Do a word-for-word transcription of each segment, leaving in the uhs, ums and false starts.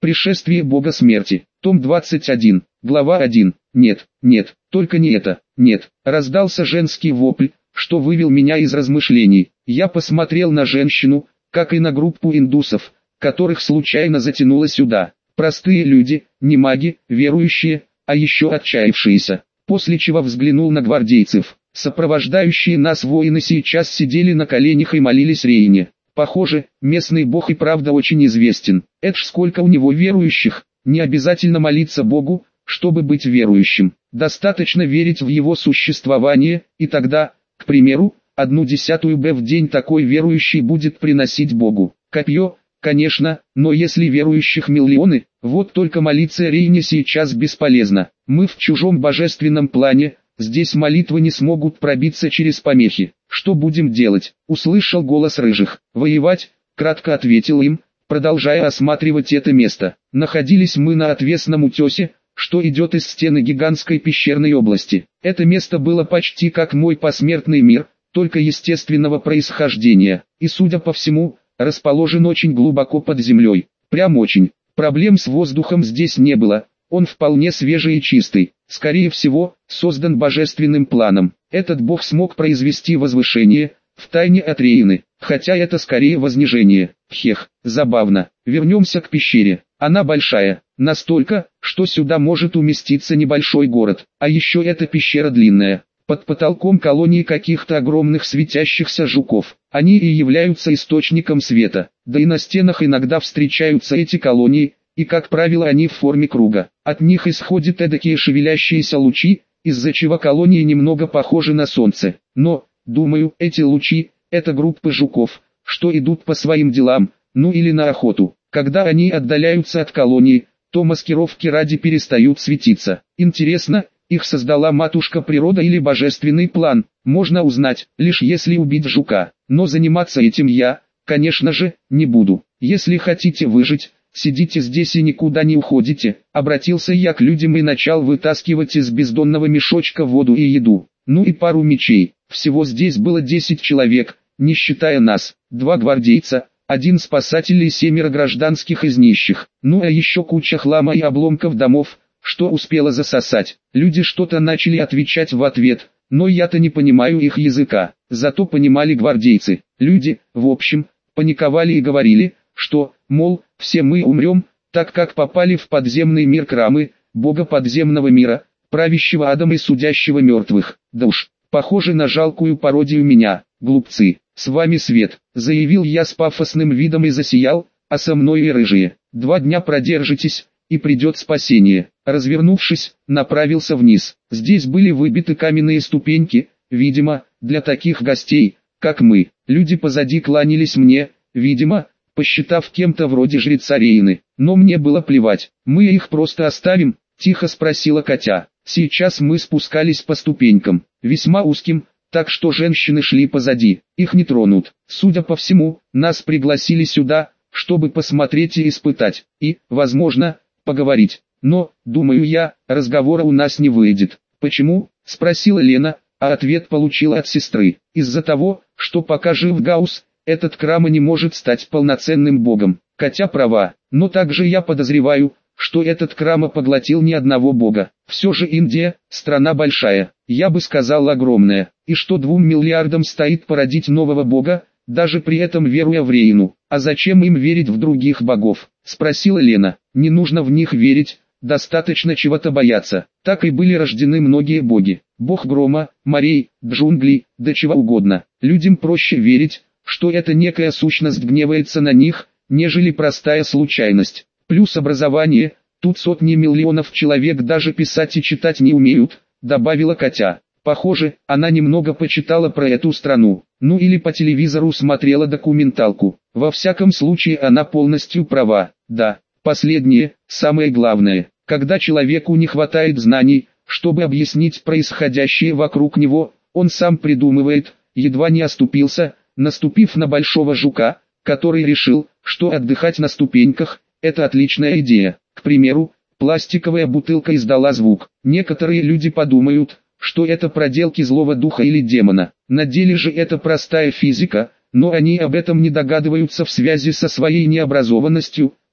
Пришествие Бога Смерти. Том двадцать один, глава один. Нет, нет, только не это, нет. Раздался женский вопль, что вывел меня из размышлений. Я посмотрел на женщину, как и на группу индусов, которых случайно затянуло сюда. Простые люди, не маги, верующие, а еще отчаявшиеся. После чего взглянул на гвардейцев. Сопровождающие нас воины сейчас сидели на коленях и молились Рейне. Похоже, местный бог и правда очень известен. Это ж сколько у него верующих. Не обязательно молиться Богу, чтобы быть верующим. Достаточно верить в его существование, и тогда, к примеру, одну десятую Б в день такой верующий будет приносить Богу. Копье, конечно, но если верующих миллионы, вот только молиться Рейне сейчас бесполезно. Мы в чужом божественном плане, здесь молитвы не смогут пробиться через помехи. Что будем делать? Услышал голос рыжих. Воевать, кратко ответил им, продолжая осматривать это место. Находились мы на отвесном утесе, что идет из стены гигантской пещерной области. Это место было почти как мой посмертный мир, только естественного происхождения, и, судя по всему, расположен очень глубоко под землей. Прям очень. Проблем с воздухом здесь не было, он вполне свежий и чистый. Скорее всего, создан божественным планом. Этот бог смог произвести возвышение, втайне от Рейны, хотя это скорее вознижение. Хех, забавно. Вернемся к пещере. Она большая, настолько, что сюда может уместиться небольшой город. А еще эта пещера длинная. Под потолком колонии каких-то огромных светящихся жуков. Они и являются источником света. Да и на стенах иногда встречаются эти колонии, и как правило они в форме круга. От них исходят эдакие шевелящиеся лучи, из-за чего колонии немного похожи на солнце. Но, думаю, эти лучи – это группы жуков, что идут по своим делам, ну или на охоту. Когда они отдаляются от колонии, то маскировки ради перестают светиться. Интересно, их создала матушка природа или божественный план, можно узнать, лишь если убить жука. Но заниматься этим я, конечно же, не буду. Если хотите выжить, сидите здесь и никуда не уходите. Обратился я к людям и начал вытаскивать из бездонного мешочка воду и еду. Ну и пару мечей. Всего здесь было десять человек, не считая нас. Два гвардейца, один спасатель и семеро гражданских из нищих. Ну а еще куча хлама и обломков домов, что успело засосать. Люди что-то начали отвечать в ответ, но я-то не понимаю их языка. Зато понимали гвардейцы. Люди, в общем, паниковали и говорили, что, мол, все мы умрем, так как попали в подземный мир Крамы, бога подземного мира, правящего адом и судящего мертвых. Да уж, похоже на жалкую пародию меня, глупцы. С вами Свет, заявил я с пафосным видом и засиял, а со мной и рыжие. Два дня продержитесь, и придет спасение. Развернувшись, направился вниз. Здесь были выбиты каменные ступеньки, видимо, для таких гостей, как мы. Люди позади кланялись мне, видимо, посчитав кем-то вроде жреца Рейны. Но мне было плевать. Мы их просто оставим, тихо спросила Катя. Сейчас мы спускались по ступенькам, весьма узким, так что женщины шли позади. Их не тронут. Судя по всему, нас пригласили сюда, чтобы посмотреть и испытать, и, возможно, поговорить. Но, думаю я, разговора у нас не выйдет. Почему? Спросила Лена, а ответ получила от сестры. Из-за того, что пока жив Гаус, этот Крама не может стать полноценным богом. Катя права, но также я подозреваю, что этот Крама поглотил не одного бога. Все же Индия, страна большая, я бы сказал огромная, и что двум миллиардам стоит породить нового бога, даже при этом веруя в Рейну. А зачем им верить в других богов? Спросила Лена. Не нужно в них верить, достаточно чего-то бояться. Так и были рождены многие боги. Бог грома, морей, джунглей, да чего угодно. Людям проще верить, что эта некая сущность гневается на них, нежели простая случайность. Плюс образование, тут сотни миллионов человек даже писать и читать не умеют, добавила Катя. Похоже, она немного почитала про эту страну, ну или по телевизору смотрела документалку. Во всяком случае она полностью права. Да, последнее, самое главное. Когда человеку не хватает знаний, чтобы объяснить происходящее вокруг него, он сам придумывает, едва не оступился, наступив на большого жука, который решил, что отдыхать на ступеньках – это отличная идея. К примеру, пластиковая бутылка издала звук. Некоторые люди подумают, что это проделки злого духа или демона. На деле же это простая физика, но они об этом не догадываются в связи со своей необразованностью,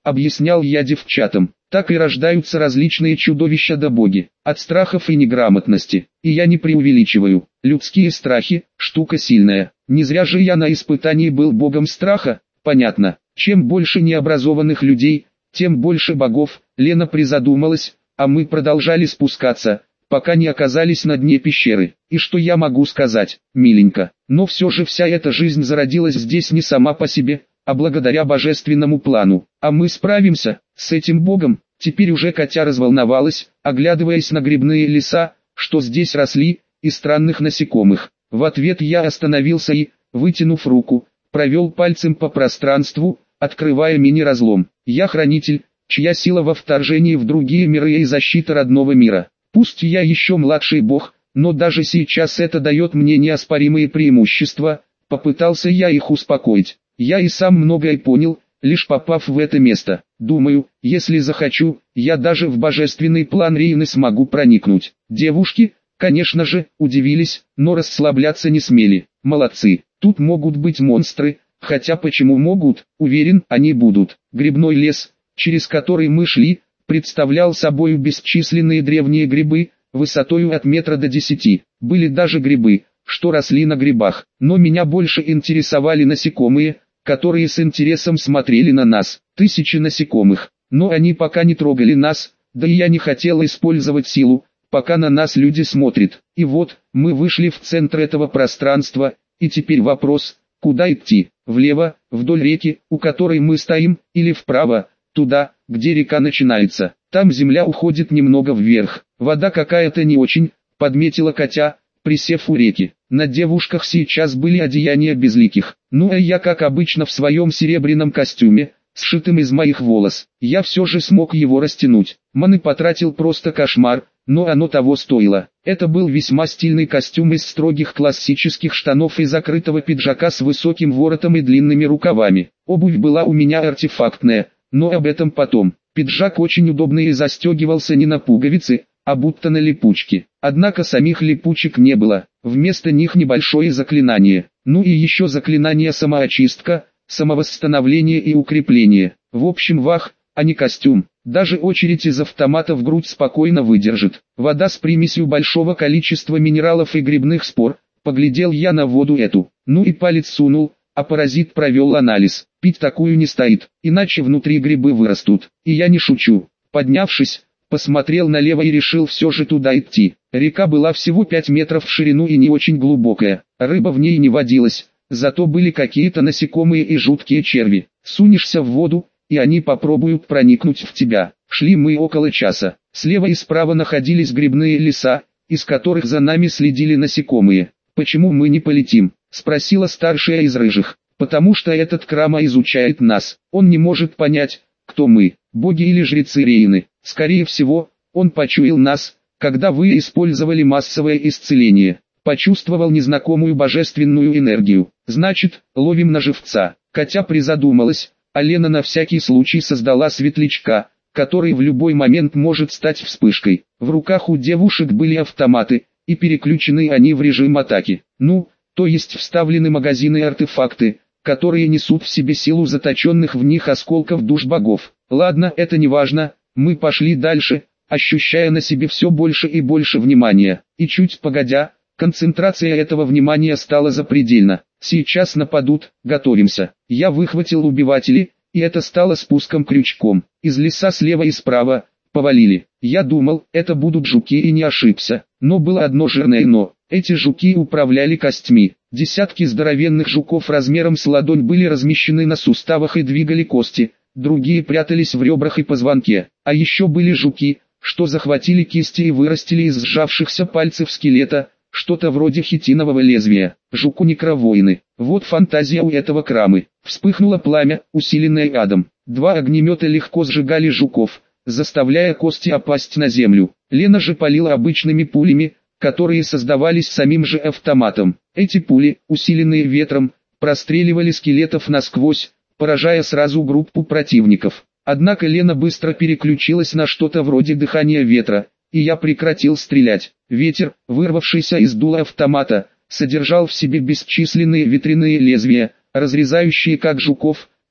объяснял я девчатам. Так и рождаются различные чудовища да боги, от страхов и неграмотности. И я не преувеличиваю, людские страхи – штука сильная. Не зря же я на испытании был богом страха, понятно. Чем больше необразованных людей, тем больше богов. Лена призадумалась, а мы продолжали спускаться, пока не оказались на дне пещеры. И что я могу сказать, миленько, но все же вся эта жизнь зародилась здесь не сама по себе, а благодаря божественному плану. А мы справимся с этим богом. Теперь уже Катя разволновалась, оглядываясь на грибные леса, что здесь росли, и странных насекомых. В ответ я остановился и, вытянув руку, провел пальцем по пространству, открывая мини-разлом. Я хранитель, чья сила во вторжении в другие миры и защита родного мира. Пусть я еще младший бог, но даже сейчас это дает мне неоспоримые преимущества. Попытался я их успокоить. Я и сам многое понял, лишь попав в это место. Думаю, если захочу, я даже в божественный план Рейны смогу проникнуть. Девушки, конечно же, удивились, но расслабляться не смели. Молодцы, тут могут быть монстры, хотя почему могут, уверен, они будут. Грибной лес, через который мы шли, представлял собой бесчисленные древние грибы, высотою от метра до десяти. Были даже грибы, что росли на грибах, но меня больше интересовали насекомые, которые с интересом смотрели на нас. Тысячи насекомых, но они пока не трогали нас, да и я не хотел использовать силу, пока на нас люди смотрят. И вот, мы вышли в центр этого пространства, и теперь вопрос, куда идти? Влево, вдоль реки, у которой мы стоим, или вправо, туда, где река начинается. Там земля уходит немного вверх, вода какая-то не очень, подметила Катя, присев у реки. На девушках сейчас были одеяния безликих, ну а я как обычно в своем серебряном костюме, сшитым из моих волос. Я все же смог его растянуть. Маны потратил просто кошмар, но оно того стоило. Это был весьма стильный костюм из строгих классических штанов и закрытого пиджака с высоким воротом и длинными рукавами. Обувь была у меня артефактная, но об этом потом. Пиджак очень удобный и застегивался не на пуговицы, а будто на липучки. Однако самих липучек не было, вместо них небольшое заклинание. Ну и еще заклинание самоочистка, самовосстановление и укрепление. В общем вах, а не костюм. Даже очередь из автомата в грудь спокойно выдержит. Вода с примесью большого количества минералов и грибных спор. Поглядел я на воду эту, ну и палец сунул, а паразит провел анализ. Пить такую не стоит, иначе внутри грибы вырастут. И я не шучу. Поднявшись, посмотрел налево и решил все же туда идти. Река была всего пять метров в ширину и не очень глубокая. Рыба в ней не водилась, зато были какие-то насекомые и жуткие черви. Сунешься в воду, и они попробуют проникнуть в тебя. Шли мы около часа. Слева и справа находились грибные леса, из которых за нами следили насекомые. «Почему мы не полетим?» – спросила старшая из рыжих. «Потому что этот Крама изучает нас. Он не может понять, кто мы, боги или жрецы Рейны. Скорее всего, он почуял нас, когда вы использовали массовое исцеление. Почувствовал незнакомую божественную энергию. Значит, ловим на живца». Катя призадумалась, а Лена на всякий случай создала светлячка, который в любой момент может стать вспышкой. В руках у девушек были автоматы, и переключены они в режим атаки. Ну, то есть вставлены магазины и артефакты, которые несут в себе силу заточенных в них осколков душ богов. Ладно, это не важно, мы пошли дальше, ощущая на себе все больше и больше внимания. И чуть погодя, концентрация этого внимания стала запредельна. Сейчас нападут, готовимся. Я выхватил убиватели, и это стало спуском-крючком. Из леса слева и справа повалили. Я думал, это будут жуки, и не ошибся. Но было одно жирное но. Эти жуки управляли костьми. Десятки здоровенных жуков размером с ладонь были размещены на суставах и двигали кости. Другие прятались в ребрах и позвонке. А еще были жуки, что захватили кисти и вырастили из сжавшихся пальцев скелета, что-то вроде хитинового лезвия. Жуку-некровоины. Вот фантазия у этого Крамы. Вспыхнуло пламя, усиленное адом. Два огнемета легко сжигали жуков, заставляя кости опасть на землю. Лена же палила обычными пулями, которые создавались самим же автоматом. Эти пули, усиленные ветром, простреливали скелетов насквозь, поражая сразу группу противников. Однако Лена быстро переключилась на что-то вроде дыхания ветра, и я прекратил стрелять. Ветер, вырвавшийся из дула автомата, содержал в себе бесчисленные ветряные лезвия, разрезающие как жуков,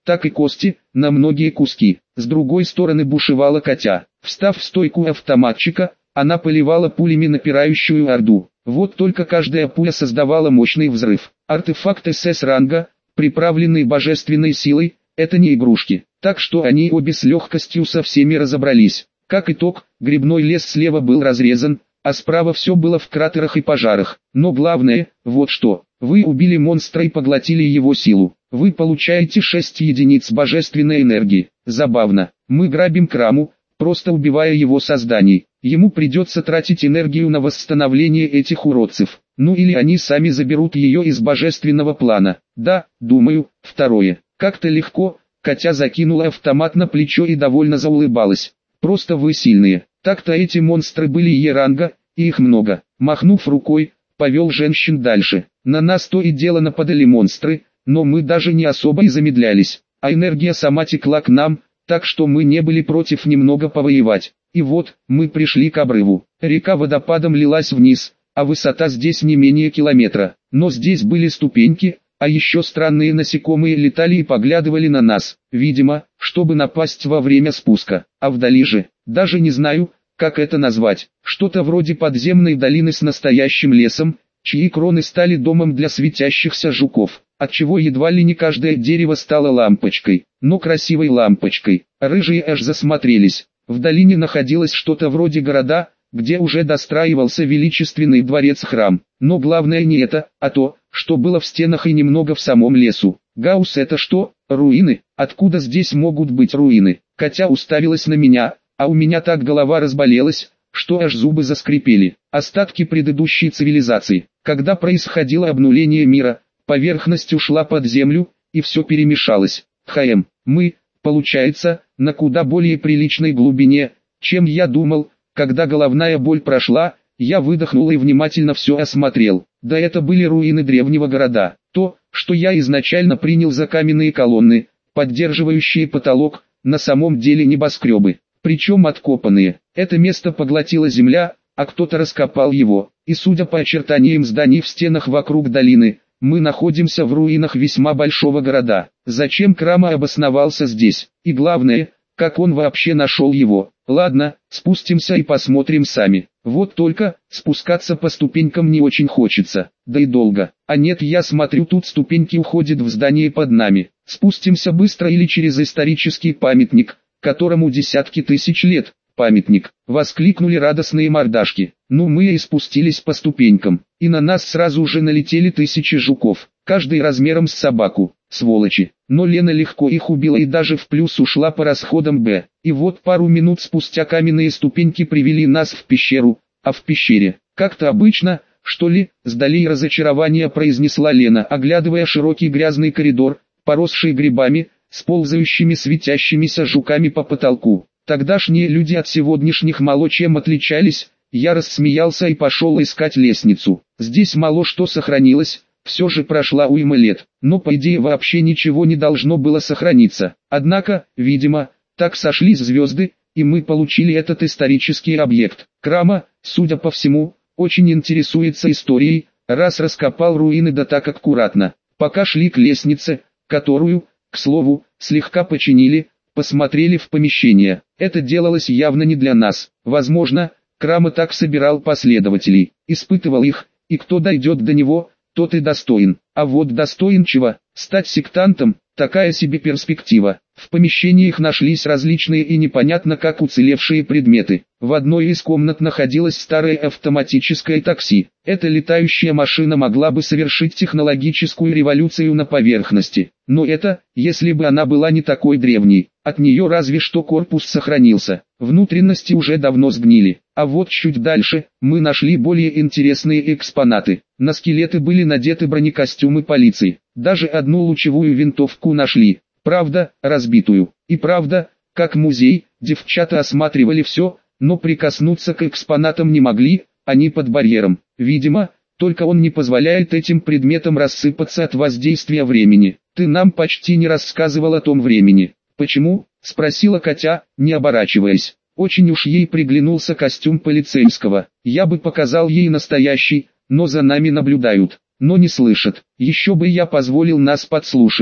так и кости, на многие куски. С другой стороны бушевала Катя. Встав в стойку автоматчика, она поливала пулями напирающую орду. Вот только каждая пуля создавала мощный взрыв. Артефакт эс эс ранга, приправленный божественной силой, это не игрушки. Так что они обе с легкостью со всеми разобрались. Как итог, грибной лес слева был разрезан, а справа все было в кратерах и пожарах. Но главное, вот что, вы убили монстра и поглотили его силу. Вы получаете шесть единиц божественной энергии. Забавно, мы грабим Краму, просто убивая его созданий. Ему придется тратить энергию на восстановление этих уродцев. Ну или они сами заберут ее из божественного плана. Да, думаю, второе. Как-то легко, Катя закинула автомат на плечо и довольно заулыбалась. Просто вы сильные. Так-то эти монстры были Е-ранга, и их много. Махнув рукой, повел женщин дальше. На нас то и дело нападали монстры, но мы даже не особо и замедлялись. А энергия сама текла к нам, так что мы не были против немного повоевать. И вот, мы пришли к обрыву. Река водопадом лилась вниз, а высота здесь не менее километра. Но здесь были ступеньки, а еще странные насекомые летали и поглядывали на нас, видимо, чтобы напасть во время спуска. А вдали же, даже не знаю, как это назвать, что-то вроде подземной долины с настоящим лесом, чьи кроны стали домом для светящихся жуков, отчего едва ли не каждое дерево стало лампочкой, но красивой лампочкой. Рыжие аж засмотрелись. В долине находилось что-то вроде города, где уже достраивался величественный дворец-храм. Но главное не это, а то, что было в стенах и немного в самом лесу. Гаусс, это что? Руины? Откуда здесь могут быть руины? Катя уставилась на меня, а у меня так голова разболелась, что аж зубы заскрипели. Остатки предыдущей цивилизации. Когда происходило обнуление мира, поверхность ушла под землю, и все перемешалось. Хм, мы, получается, на куда более приличной глубине, чем я думал. Когда головная боль прошла, я выдохнул и внимательно все осмотрел. Да это были руины древнего города. То, что я изначально принял за каменные колонны, поддерживающие потолок, на самом деле небоскребы. Причем откопанные. Это место поглотила земля, а кто-то раскопал его. И судя по очертаниям зданий в стенах вокруг долины, мы находимся в руинах весьма большого города. Зачем Крама обосновался здесь? И главное, как он вообще нашел его? Ладно, спустимся и посмотрим сами. Вот только, спускаться по ступенькам не очень хочется, да и долго. А нет, я смотрю, тут ступеньки уходят в здание под нами. Спустимся быстро или через исторический памятник, которому десятки тысяч лет. Памятник, воскликнули радостные мордашки. Ну мы и спустились по ступенькам, и на нас сразу же налетели тысячи жуков, каждый размером с собаку, сволочи. Но Лена легко их убила и даже в плюс ушла по расходам Б. И вот пару минут спустя каменные ступеньки привели нас в пещеру, а в пещере, как-то обычно, что ли, с долей разочарования произнесла Лена, оглядывая широкий грязный коридор, поросший грибами, с ползающими светящимися жуками по потолку. Тогдашние люди от сегодняшних мало чем отличались. Я рассмеялся и пошел искать лестницу. Здесь мало что сохранилось, все же прошла уйма лет, но по идее вообще ничего не должно было сохраниться. Однако, видимо, так сошлись звезды, и мы получили этот исторический объект. Крама, судя по всему, очень интересуется историей, раз раскопал руины да так аккуратно. Пока шли к лестнице, которую, к слову, слегка починили, посмотрели в помещение. Это делалось явно не для нас. Возможно, Крама так собирал последователей, испытывал их, и кто дойдет до него, тот и достоин. А вот достоин чего? Стать сектантом, такая себе перспектива. В помещениях нашлись различные и непонятно как уцелевшие предметы. В одной из комнат находилось старое автоматическое такси. Эта летающая машина могла бы совершить технологическую революцию на поверхности. Но это, если бы она была не такой древней. От нее разве что корпус сохранился. Внутренности уже давно сгнили. А вот чуть дальше, мы нашли более интересные экспонаты. На скелеты были надеты бронекостюмы полиции. Даже одну лучевую винтовку нашли. Правда, разбитую. И правда, как музей, девчата осматривали все, но прикоснуться к экспонатам не могли, они под барьером. Видимо, только он не позволяет этим предметам рассыпаться от воздействия времени. Ты нам почти не рассказывал о том времени. Почему? Спросила Катя, не оборачиваясь. Очень уж ей приглянулся костюм полицейского. Я бы показал ей настоящий, но за нами наблюдают, но не слышат. Еще бы я позволил нас подслушивать.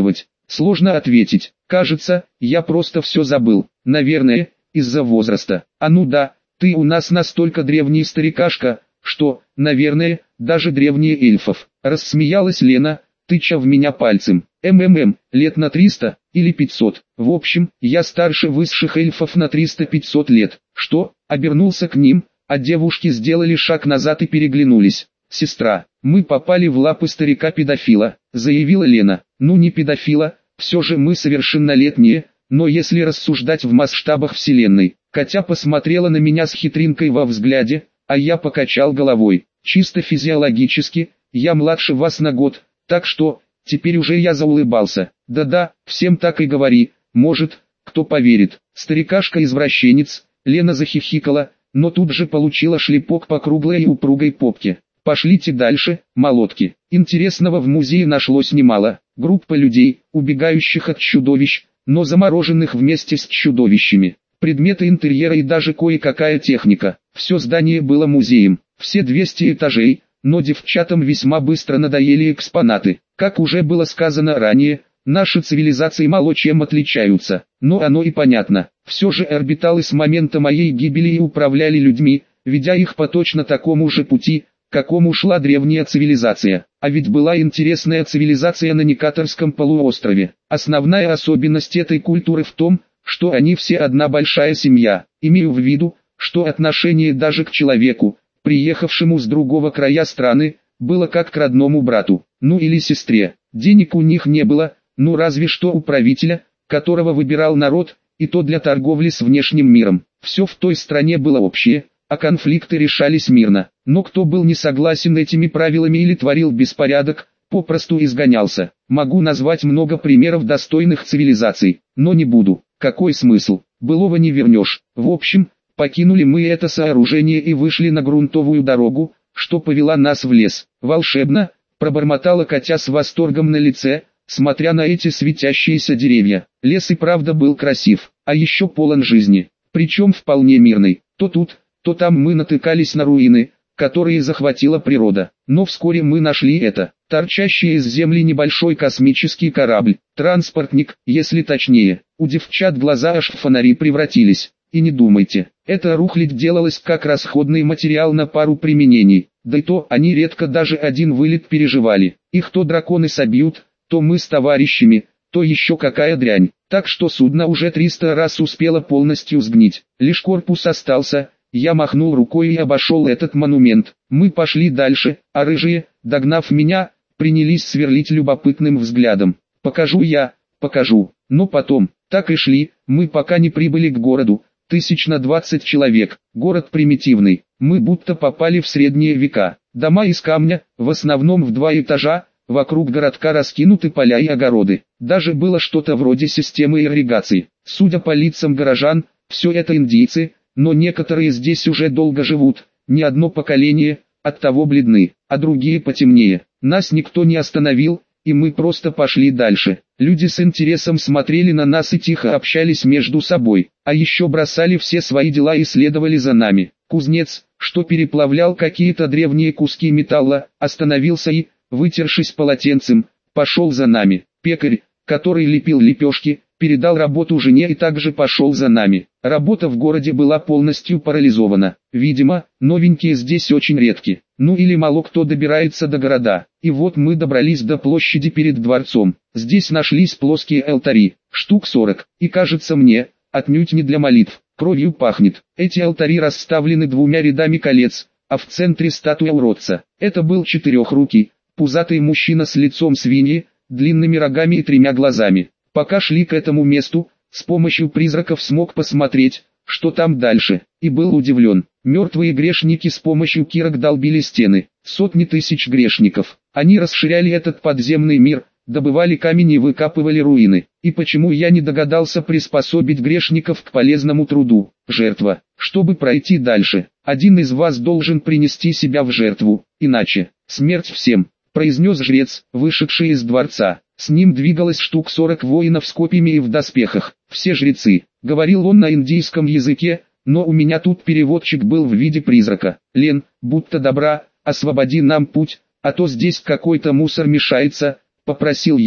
Сложно ответить. Кажется, я просто все забыл. Наверное, из-за возраста. А ну да, ты у нас настолько древний старикашка, что, наверное, даже древнее эльфов. Рассмеялась Лена, тыча в меня пальцем. МММ, лет на триста, или пятьсот. В общем, я старше высших эльфов на триста-пятьсот лет. Что? Обернулся к ним, а девушки сделали шаг назад и переглянулись. «Сестра, мы попали в лапы старика-педофила», заявила Лена. «Ну не педофила, все же мы совершеннолетние, но если рассуждать в масштабах вселенной». Катя посмотрела на меня с хитринкой во взгляде, а я покачал головой. «Чисто физиологически, я младше вас на год, так что, теперь уже я заулыбался. Да-да, всем так и говори, может, кто поверит». Старикашка-извращенец, Лена захихикала, но тут же получила шлепок по круглой и упругой попке. «Пошлите дальше, молотки». Интересного в музее нашлось немало. Группа людей, убегающих от чудовищ, но замороженных вместе с чудовищами. Предметы интерьера и даже кое-какая техника. Все здание было музеем. Все двести этажей, но девчатам весьма быстро надоели экспонаты. Как уже было сказано ранее, наши цивилизации мало чем отличаются. Но оно и понятно. Все же орбиталы с момента моей гибели и управляли людьми, ведя их по точно такому же пути, какому шла древняя цивилизация. А ведь была интересная цивилизация на Никаторском полуострове. Основная особенность этой культуры в том, что они все одна большая семья. Имею в виду, что отношение даже к человеку, приехавшему с другого края страны, было как к родному брату, ну или сестре. Денег у них не было, ну разве что у правителя, которого выбирал народ, и то для торговли с внешним миром. Все в той стране было общее, а конфликты решались мирно. Но кто был не согласен этими правилами или творил беспорядок, попросту изгонялся. Могу назвать много примеров достойных цивилизаций, но не буду. Какой смысл? Былого не вернешь. В общем, покинули мы это сооружение и вышли на грунтовую дорогу, что повела нас в лес. Волшебно, пробормотала Катя с восторгом на лице, смотря на эти светящиеся деревья. Лес и правда был красив, а еще полон жизни, причем вполне мирный. То тут, то там мы натыкались на руины, которые захватила природа. Но вскоре мы нашли это, торчащий из земли небольшой космический корабль, транспортник, если точнее. У девчат глаза аж в фонари превратились. И не думайте, эта рухлядь делалась как расходный материал на пару применений. Да и то они редко даже один вылет переживали. Их то драконы собьют, то мы с товарищами, то еще какая дрянь. Так что судно уже триста раз успело полностью сгнить. Лишь корпус остался. Я махнул рукой и обошел этот монумент. Мы пошли дальше, а рыжие, догнав меня, принялись сверлить любопытным взглядом. Покажу я, покажу. Но потом, так и шли, мы пока не прибыли к городу. Тысяч на двадцать человек, город примитивный. Мы будто попали в средние века. Дома из камня, в основном в два этажа, вокруг городка раскинуты поля и огороды. Даже было что-то вроде системы ирригации. Судя по лицам горожан, все это индийцы, но некоторые здесь уже долго живут, не одно поколение, оттого бледны, а другие потемнее. Нас никто не остановил, и мы просто пошли дальше. Люди с интересом смотрели на нас и тихо общались между собой, а еще бросали все свои дела и следовали за нами. Кузнец, что переплавлял какие-то древние куски металла, остановился и, вытершись полотенцем, пошел за нами. Пекарь, который лепил лепешки, передал работу жене и также пошел за нами. Работа в городе была полностью парализована. Видимо, новенькие здесь очень редки. Ну или мало кто добирается до города. И вот мы добрались до площади перед дворцом. Здесь нашлись плоские алтари, штук сорок. И кажется мне, отнюдь не для молитв. Кровью пахнет. Эти алтари расставлены двумя рядами колец, а в центре статуя уродца. Это был четырехрукий, пузатый мужчина с лицом свиньи, длинными рогами и тремя глазами. Пока шли к этому месту, с помощью призраков смог посмотреть, что там дальше, и был удивлен. Мертвые грешники с помощью кирок долбили стены, сотни тысяч грешников. Они расширяли этот подземный мир, добывали камень и выкапывали руины. И почему я не догадался приспособить грешников к полезному труду? Жертва. Чтобы пройти дальше, один из вас должен принести себя в жертву, иначе смерть всем, произнес жрец, вышедший из дворца. С ним двигалось штук сорок воинов с копьями и в доспехах. Все жрецы. Говорил он на индийском языке, но у меня тут переводчик был в виде призрака. Лен, будто добра, освободи нам путь, а то здесь какой-то мусор мешается, попросил я,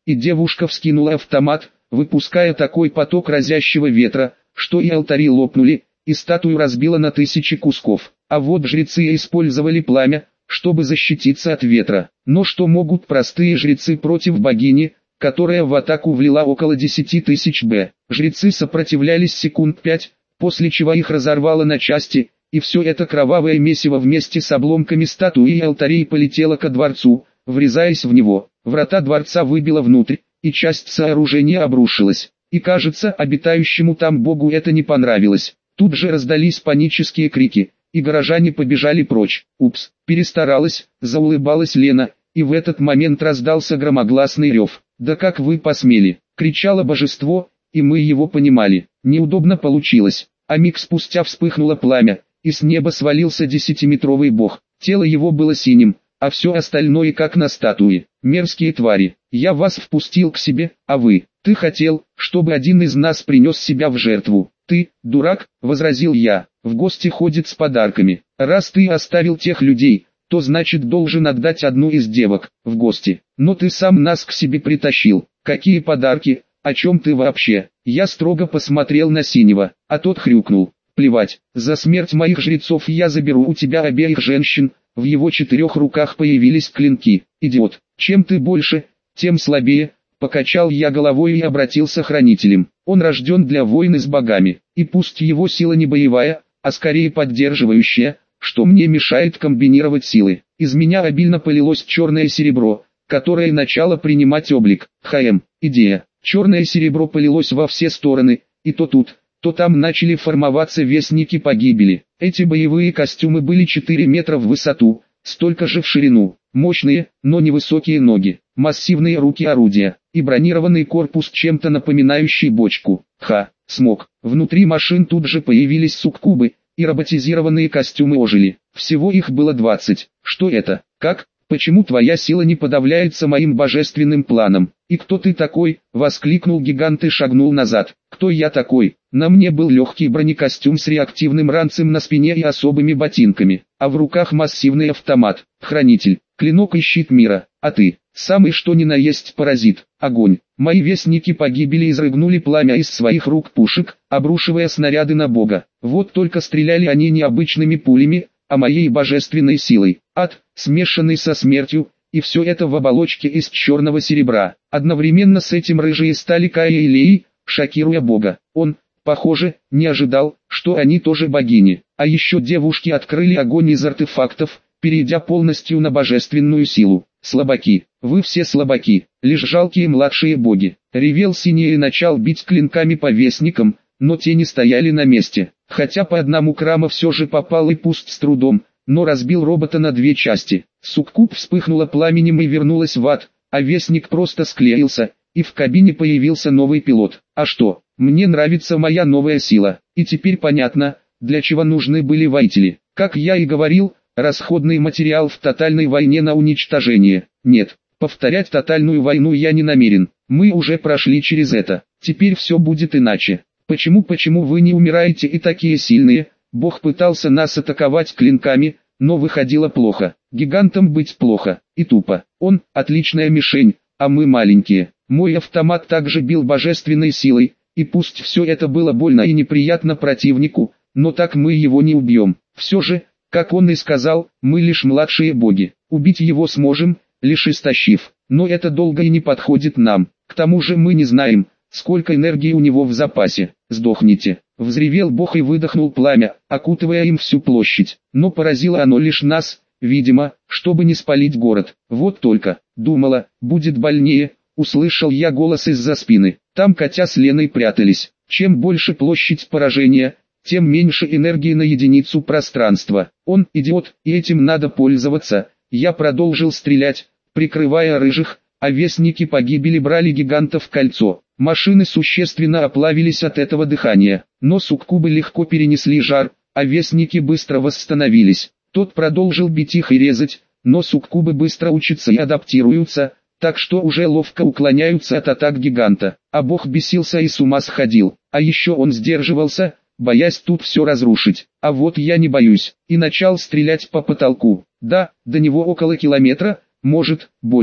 и девушка вскинула автомат, выпуская такой поток разящего ветра, что и алтари лопнули, и статую разбило на тысячи кусков. А вот жрецы использовали пламя, чтобы защититься от ветра. Но что могут простые жрецы против богини, которая в атаку влила около десяти тысяч б. Жрецы сопротивлялись секунд пять, после чего их разорвало на части, и все это кровавое месиво вместе с обломками статуи и алтарей полетело ко дворцу, врезаясь в него. Врата дворца выбило внутрь, и часть сооружения обрушилась. И кажется, обитающему там богу это не понравилось. Тут же раздались панические крики, и горожане побежали прочь. «Упс, перестаралась», — заулыбалась Лена, и в этот момент раздался громогласный рев. «Да как вы посмели!» — кричало божество, и мы его понимали. Неудобно получилось. А миг спустя вспыхнуло пламя, и с неба свалился десятиметровый бог. Тело его было синим, а все остальное как на статуе. Мерзкие твари. Я вас впустил к себе, а вы? Ты хотел, чтобы один из нас принес себя в жертву. Ты, дурак, возразил я, в гости ходит с подарками. Раз ты оставил тех людей, то значит должен отдать одну из девок в гости. Но ты сам нас к себе притащил. Какие подарки? О чем ты вообще? Я строго посмотрел на Синего, а тот хрюкнул. Плевать, за смерть моих жрецов я заберу у тебя обеих женщин. В его четырех руках появились клинки. Идиот, чем ты больше, тем слабее. Покачал я головой и обратился к хранителям. Он рожден для войны с богами, и пусть его сила не боевая, а скорее поддерживающая, что мне мешает комбинировать силы. Из меня обильно полилось черное серебро, которое начало принимать облик. ХМ, идея. Черное серебро полилось во все стороны, и то тут, то там начали формоваться вестники погибели. Эти боевые костюмы были четыре метра в высоту, столько же в ширину. Мощные, но невысокие ноги, массивные руки орудия, и бронированный корпус, чем-то напоминающий бочку. Ха, смог. Внутри машин тут же появились суккубы, и роботизированные костюмы ожили. Всего их было двадцать. Что это? Как? Почему твоя сила не подавляется моим божественным планом? И кто ты такой? Воскликнул гигант и шагнул назад. Кто я такой? На мне был легкий бронекостюм с реактивным ранцем на спине и особыми ботинками, а в руках массивный автомат, хранитель, клинок и щит мира. А ты, самый что ни на есть паразит, огонь. Мои вестники погибели и изрыгнули пламя из своих рук пушек, обрушивая снаряды на бога. Вот только стреляли они не обычными пулями, а моей божественной силой. Ад, смешанный со смертью, и все это в оболочке из черного серебра. Одновременно с этим рыжие стали Кая и Леей, шокируя бога. Он, похоже, не ожидал, что они тоже богини. А еще девушки открыли огонь из артефактов, перейдя полностью на божественную силу. Слабаки, вы все слабаки, лишь жалкие младшие боги. Ревел Синий и начал бить клинками по вестникам, но те не стояли на месте. Хотя по одному крама все же попал и пусть с трудом, но разбил робота на две части. Суккуб вспыхнула пламенем и вернулась в ад, а вестник просто склеился, и в кабине появился новый пилот. А что, мне нравится моя новая сила, и теперь понятно, для чего нужны были воители. Как я и говорил, расходный материал в тотальной войне на уничтожение. Нет, повторять тотальную войну я не намерен, мы уже прошли через это, теперь все будет иначе. Почему, почему вы не умираете и такие сильные? Бог пытался нас атаковать клинками, но выходило плохо. Гигантам быть плохо, и тупо. Он – отличная мишень, а мы маленькие. Мой автомат также бил божественной силой, и пусть все это было больно и неприятно противнику, но так мы его не убьем. Все же, как он и сказал, мы лишь младшие боги. Убить его сможем, лишь истощив. Но это долго и не подходит нам. К тому же мы не знаем, сколько энергии у него в запасе. Сдохните. Взревел бог и выдохнул пламя, окутывая им всю площадь. Но поразило оно лишь нас, видимо, чтобы не спалить город. Вот только, думала, будет больнее, услышал я голос из-за спины. Там Катя с Леной прятались. Чем больше площадь поражения, тем меньше энергии на единицу пространства. Он идиот, и этим надо пользоваться. Я продолжил стрелять, прикрывая рыжих, а вестники погибели брали гигантов в кольцо. Машины существенно оплавились от этого дыхания, но суккубы легко перенесли жар, а вестники быстро восстановились. Тот продолжил бить их и резать, но суккубы быстро учатся и адаптируются, так что уже ловко уклоняются от атак гиганта. А бог бесился и с ума сходил, а еще он сдерживался, боясь тут все разрушить. А вот я не боюсь, и начал стрелять по потолку. Да, до него около километра, может, больше,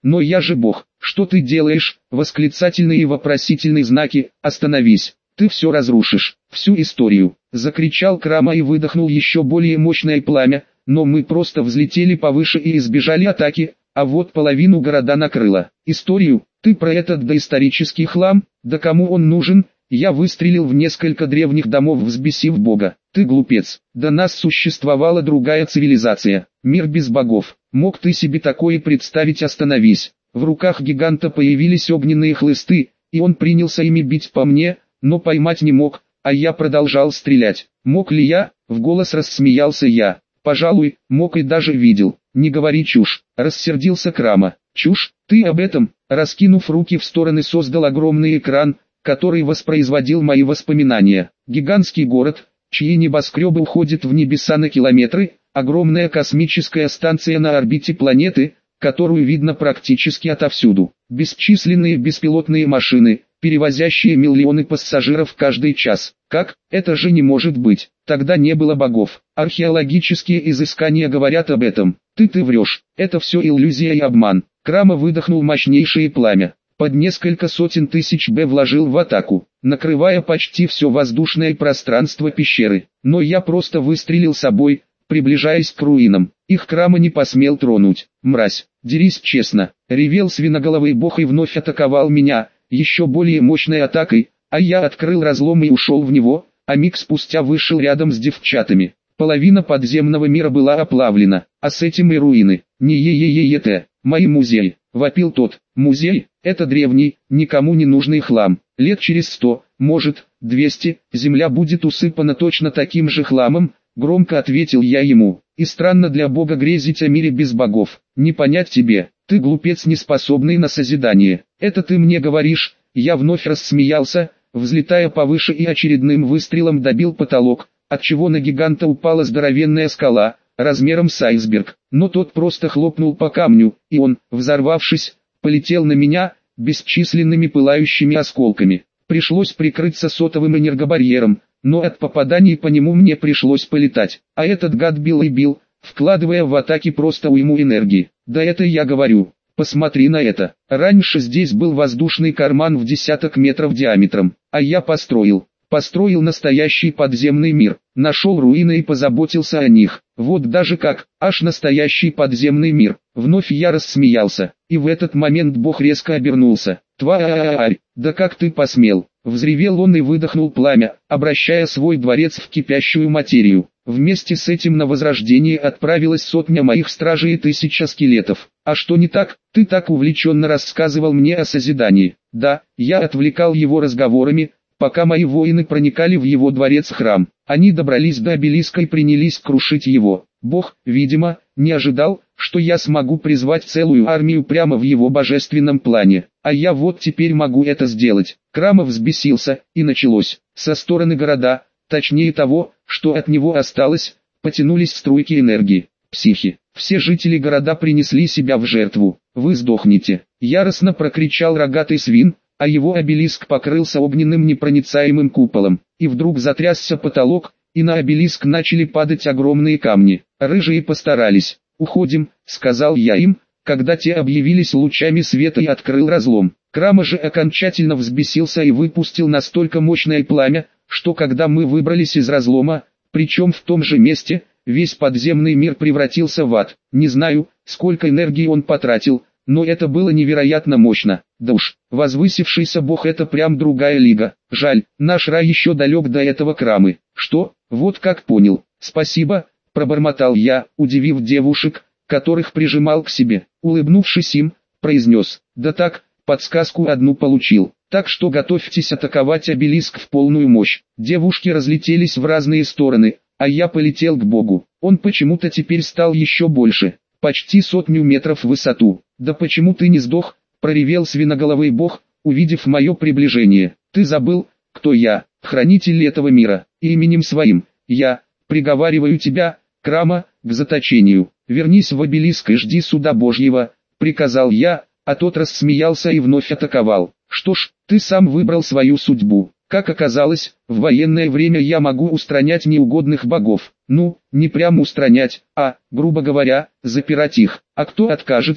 Но я же бог. Что ты делаешь? Восклицательные и вопросительные знаки. Остановись. Ты все разрушишь. Всю историю. Закричал Крама и выдохнул еще более мощное пламя. Но мы просто взлетели повыше и избежали атаки. А вот половину города накрыло. Историю? Ты про этот доисторический хлам? Да кому он нужен? Я выстрелил в несколько древних домов, взбесив Бога. Ты глупец. До нас существовала другая цивилизация. Мир без богов. Мог ты себе такое представить? Остановись. В руках гиганта появились огненные хлысты, и он принялся ими бить по мне, но поймать не мог, а я продолжал стрелять. Мог ли я? В голос рассмеялся я. Пожалуй, мог и даже видел. Не говори чушь. Рассердился Крама. Чушь? Ты об этом? Раскинув руки в стороны, создал огромный экран, который воспроизводил мои воспоминания. Гигантский город, чьи небоскребы уходят в небеса на километры, огромная космическая станция на орбите планеты, которую видно практически отовсюду. Бесчисленные беспилотные машины, перевозящие миллионы пассажиров каждый час. Как? Это же не может быть. Тогда не было богов. Археологические изыскания говорят об этом. Ты ты врешь. Это все иллюзия и обман. Крама выдохнул мощнейшее пламя. Под несколько сотен тысяч Б вложил в атаку, накрывая почти все воздушное пространство пещеры. Но я просто выстрелил собой, приближаясь к руинам. Их Крама не посмел тронуть. Мразь, дерись честно. Ревел свиноголовый бог и вновь атаковал меня, еще более мощной атакой, а я открыл разлом и ушел в него, а миг спустя вышел рядом с девчатами. Половина подземного мира была оплавлена, а с этим и руины. Не е-е-е-е-те, мои музеи. Вопил тот. Музей? Это древний, никому не нужный хлам. Лет через сто, может, двести, земля будет усыпана точно таким же хламом, громко ответил я ему. И странно для Бога грезить о мире без богов. Не понять тебе, ты глупец, не способный на созидание. Это ты мне говоришь? Я вновь рассмеялся, взлетая повыше и очередным выстрелом добил потолок, отчего на гиганта упала здоровенная скала, размером с айсберг. Но тот просто хлопнул по камню, и он, взорвавшись, полетел на меня, бесчисленными пылающими осколками. Пришлось прикрыться сотовым энергобарьером, но от попаданий по нему мне пришлось полетать. А этот гад бил и бил, вкладывая в атаки просто уйму энергии. Да это я говорю. Посмотри на это. Раньше здесь был воздушный карман в десяток метров диаметром, а я построил. Построил настоящий подземный мир, нашел руины и позаботился о них. Вот даже как, аж настоящий подземный мир. Вновь я рассмеялся, и в этот момент Бог резко обернулся. Тварь, да как ты посмел? Взревел он и выдохнул пламя, обращая свой дворец в кипящую материю. Вместе с этим на возрождение отправилась сотня моих стражей и тысяча скелетов. А что не так? Ты так увлеченно рассказывал мне о созидании. Да, я отвлекал его разговорами, пока мои воины проникали в его дворец-храм. Они добрались до обелиска и принялись крушить его. Бог, видимо, не ожидал, что я смогу призвать целую армию прямо в его божественном плане. А я вот теперь могу это сделать. Крама взбесился, и началось. Со стороны города, точнее того, что от него осталось, потянулись струйки энергии. Психи. Все жители города принесли себя в жертву. Вы сдохнете. Яростно прокричал рогатый свин, а его обелиск покрылся огненным непроницаемым куполом. И вдруг затрясся потолок, и на обелиск начали падать огромные камни. Рыжие постарались. «Уходим», — сказал я им, когда те объявились лучами света, и открыл разлом. Крама же окончательно взбесился и выпустил настолько мощное пламя, что когда мы выбрались из разлома, причем в том же месте, весь подземный мир превратился в ад. Не знаю, сколько энергии он потратил, но это было невероятно мощно. Да уж, возвысившийся бог — это прям другая лига. Жаль, наш рай еще далек до этого Крамы. Что? Вот как понял. Спасибо, пробормотал я, удивив девушек, которых прижимал к себе. Улыбнувшись им, произнес: да так, подсказку одну получил. Так что готовьтесь атаковать обелиск в полную мощь. Девушки разлетелись в разные стороны, а я полетел к богу. Он почему-то теперь стал еще больше, почти сотню метров в высоту. Да почему ты не сдох? Проревел свиноголовый бог, увидев мое приближение. Ты забыл, кто я, хранитель этого мира, и именем своим. Я приговариваю тебя, Крама, к заточению. Вернись в обелиск и жди суда Божьего, приказал я, а тот рассмеялся и вновь атаковал. Что ж, ты сам выбрал свою судьбу. Как оказалось, в военное время я могу устранять неугодных богов. Ну, не прямо устранять, а, грубо говоря, запирать их. А кто откажется,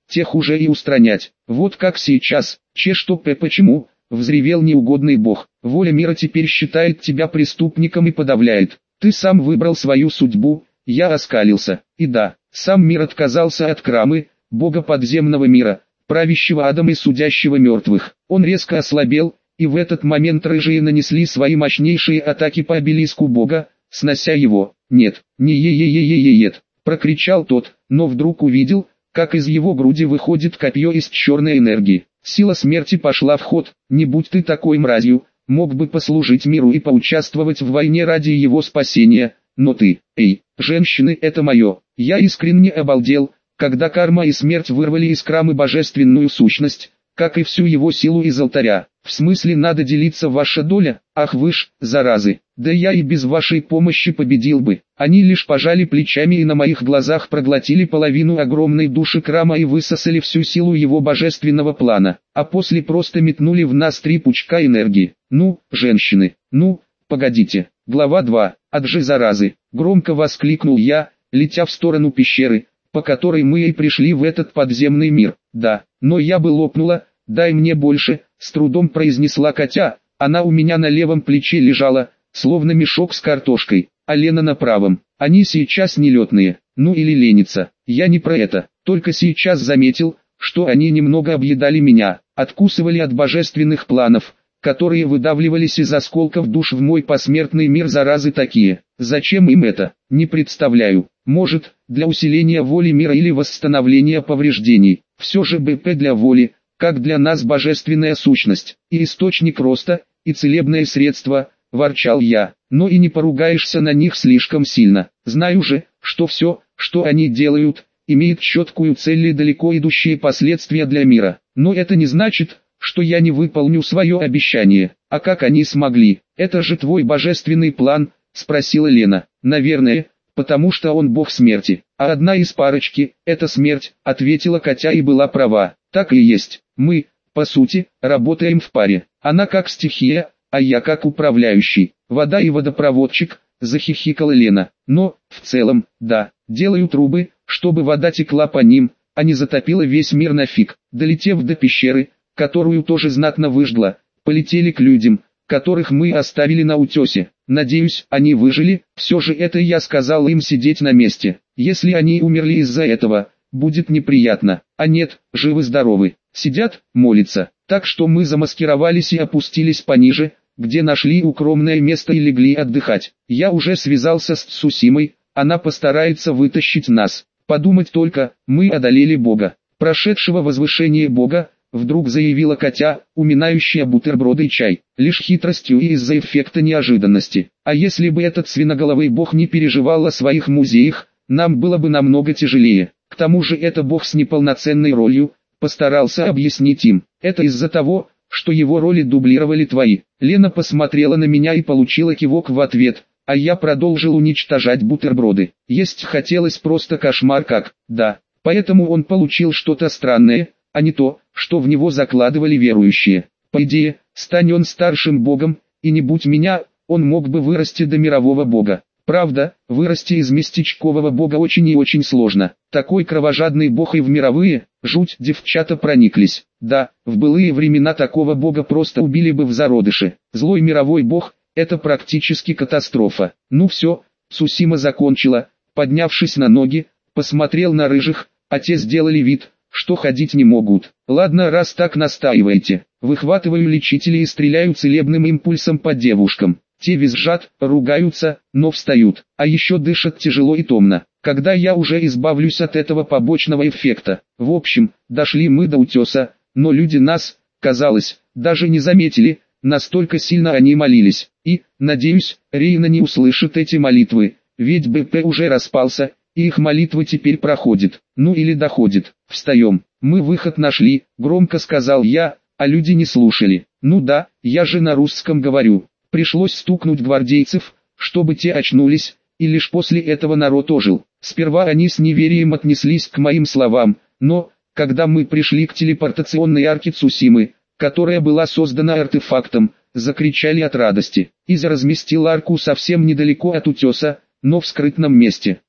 тех уже и устранять. Вот как сейчас. Че что п почему? Взревел неугодный бог. Воля мира теперь считает тебя преступником и подавляет. Ты сам выбрал свою судьбу. Я оскалился. И да, сам мир отказался от Крамы, бога подземного мира, правящего адом и судящего мертвых. Он резко ослабел, и в этот момент рыжие нанесли свои мощнейшие атаки по обелиску бога, снося его. «Нет, не е-е-е-е-е-ет», прокричал тот, но вдруг увидел, как из его груди выходит копье из черной энергии. Сила смерти пошла в ход. Не будь ты такой мразью, мог бы послужить миру и поучаствовать в войне ради его спасения, но ты, эй, женщины, это мое. Я искренне обалдел, когда карма и смерть вырвали из Крамы божественную сущность, как и всю его силу из алтаря. В смысле надо делиться ваша доля? Ах вы ж, заразы, да я и без вашей помощи победил бы. Они лишь пожали плечами и на моих глазах проглотили половину огромной души Крама и высосали всю силу его божественного плана, а после просто метнули в нас три пучка энергии. Ну, женщины, ну, погодите. Глава два. Отжи заразы, громко воскликнул я, летя в сторону пещеры, по которой мы и пришли в этот подземный мир. Да, но я бы лопнула, дай мне больше, с трудом произнесла Катя, она у меня на левом плече лежала, словно мешок с картошкой, а Лена на правом. Они сейчас нелетные, ну или ленятся, я не про это, только сейчас заметил, что они немного объедали меня, откусывали от божественных планов, которые выдавливались из осколков душ в мой посмертный мир. Заразы такие. Зачем им это? Не представляю. Может, для усиления воли мира или восстановления повреждений. Все же БП для воли, как для нас божественная сущность, и источник роста, и целебное средство, ворчал я. Но и не поругаешься на них слишком сильно. Знаю же, что все, что они делают, имеет четкую цель и далеко идущие последствия для мира. Но это не значит, что я не выполню свое обещание. А как они смогли? Это же твой божественный план, спросила Лена. Наверное, потому что он бог смерти. А одна из парочки – это смерть, ответила Катя и была права. Так и есть. Мы, по сути, работаем в паре. Она как стихия, а я как управляющий. Вода и водопроводчик, захихикала Лена. Но, в целом, да, делаю трубы, чтобы вода текла по ним, а не затопила весь мир нафиг. Долетев до пещеры, которую тоже знатно выжгла, полетели к людям, которых мы оставили на утесе. Надеюсь, они выжили, все же это я сказал им сидеть на месте. Если они умерли из-за этого, будет неприятно. А нет, живы-здоровы, сидят, молятся. Так что мы замаскировались и опустились пониже, где нашли укромное место и легли отдыхать. Я уже связался с Цусимой, она постарается вытащить нас. Подумать только, мы одолели Бога, прошедшего возвышение Бога, вдруг заявила Катя, уминающая бутерброды и чай, лишь хитростью и из-за эффекта неожиданности. А если бы этот свиноголовый бог не переживал о своих музеях, нам было бы намного тяжелее. К тому же это бог с неполноценной ролью, постарался объяснить им. Это из-за того, что его роли дублировали твои. Лена посмотрела на меня и получила кивок в ответ, а я продолжил уничтожать бутерброды. Есть хотелось просто кошмар как, да, поэтому он получил что-то странное, а не то, что в него закладывали верующие. По идее, стань он старшим богом, и не будь меня, он мог бы вырасти до мирового бога. Правда, вырасти из местечкового бога очень и очень сложно. Такой кровожадный бог и в мировые, жуть, девчата прониклись. Да, в былые времена такого бога просто убили бы в зародыше. Злой мировой бог – это практически катастрофа. Ну все, Цусима закончила, поднявшись на ноги, посмотрел на рыжих, а те сделали вид, что ходить не могут. Ладно, раз так настаиваете, выхватываю лечители и стреляю целебным импульсом по девушкам. Те визжат, ругаются, но встают, а еще дышат тяжело и томно. Когда я уже избавлюсь от этого побочного эффекта. В общем, дошли мы до утеса, но люди нас, казалось, даже не заметили, настолько сильно они молились. И, надеюсь, Рейна не услышит эти молитвы, ведь БП уже распался, и их молитвы теперь проходят, ну или доходят. Встаем, мы выход нашли, громко сказал я, а люди не слушали. Ну да, я же на русском говорю. Пришлось стукнуть гвардейцев, чтобы те очнулись, и лишь после этого народ ожил. Сперва они с неверием отнеслись к моим словам, но, когда мы пришли к телепортационной арке Цусимы, которая была создана артефактом, закричали от радости. Изя разместил арку совсем недалеко от утеса, но в скрытном месте.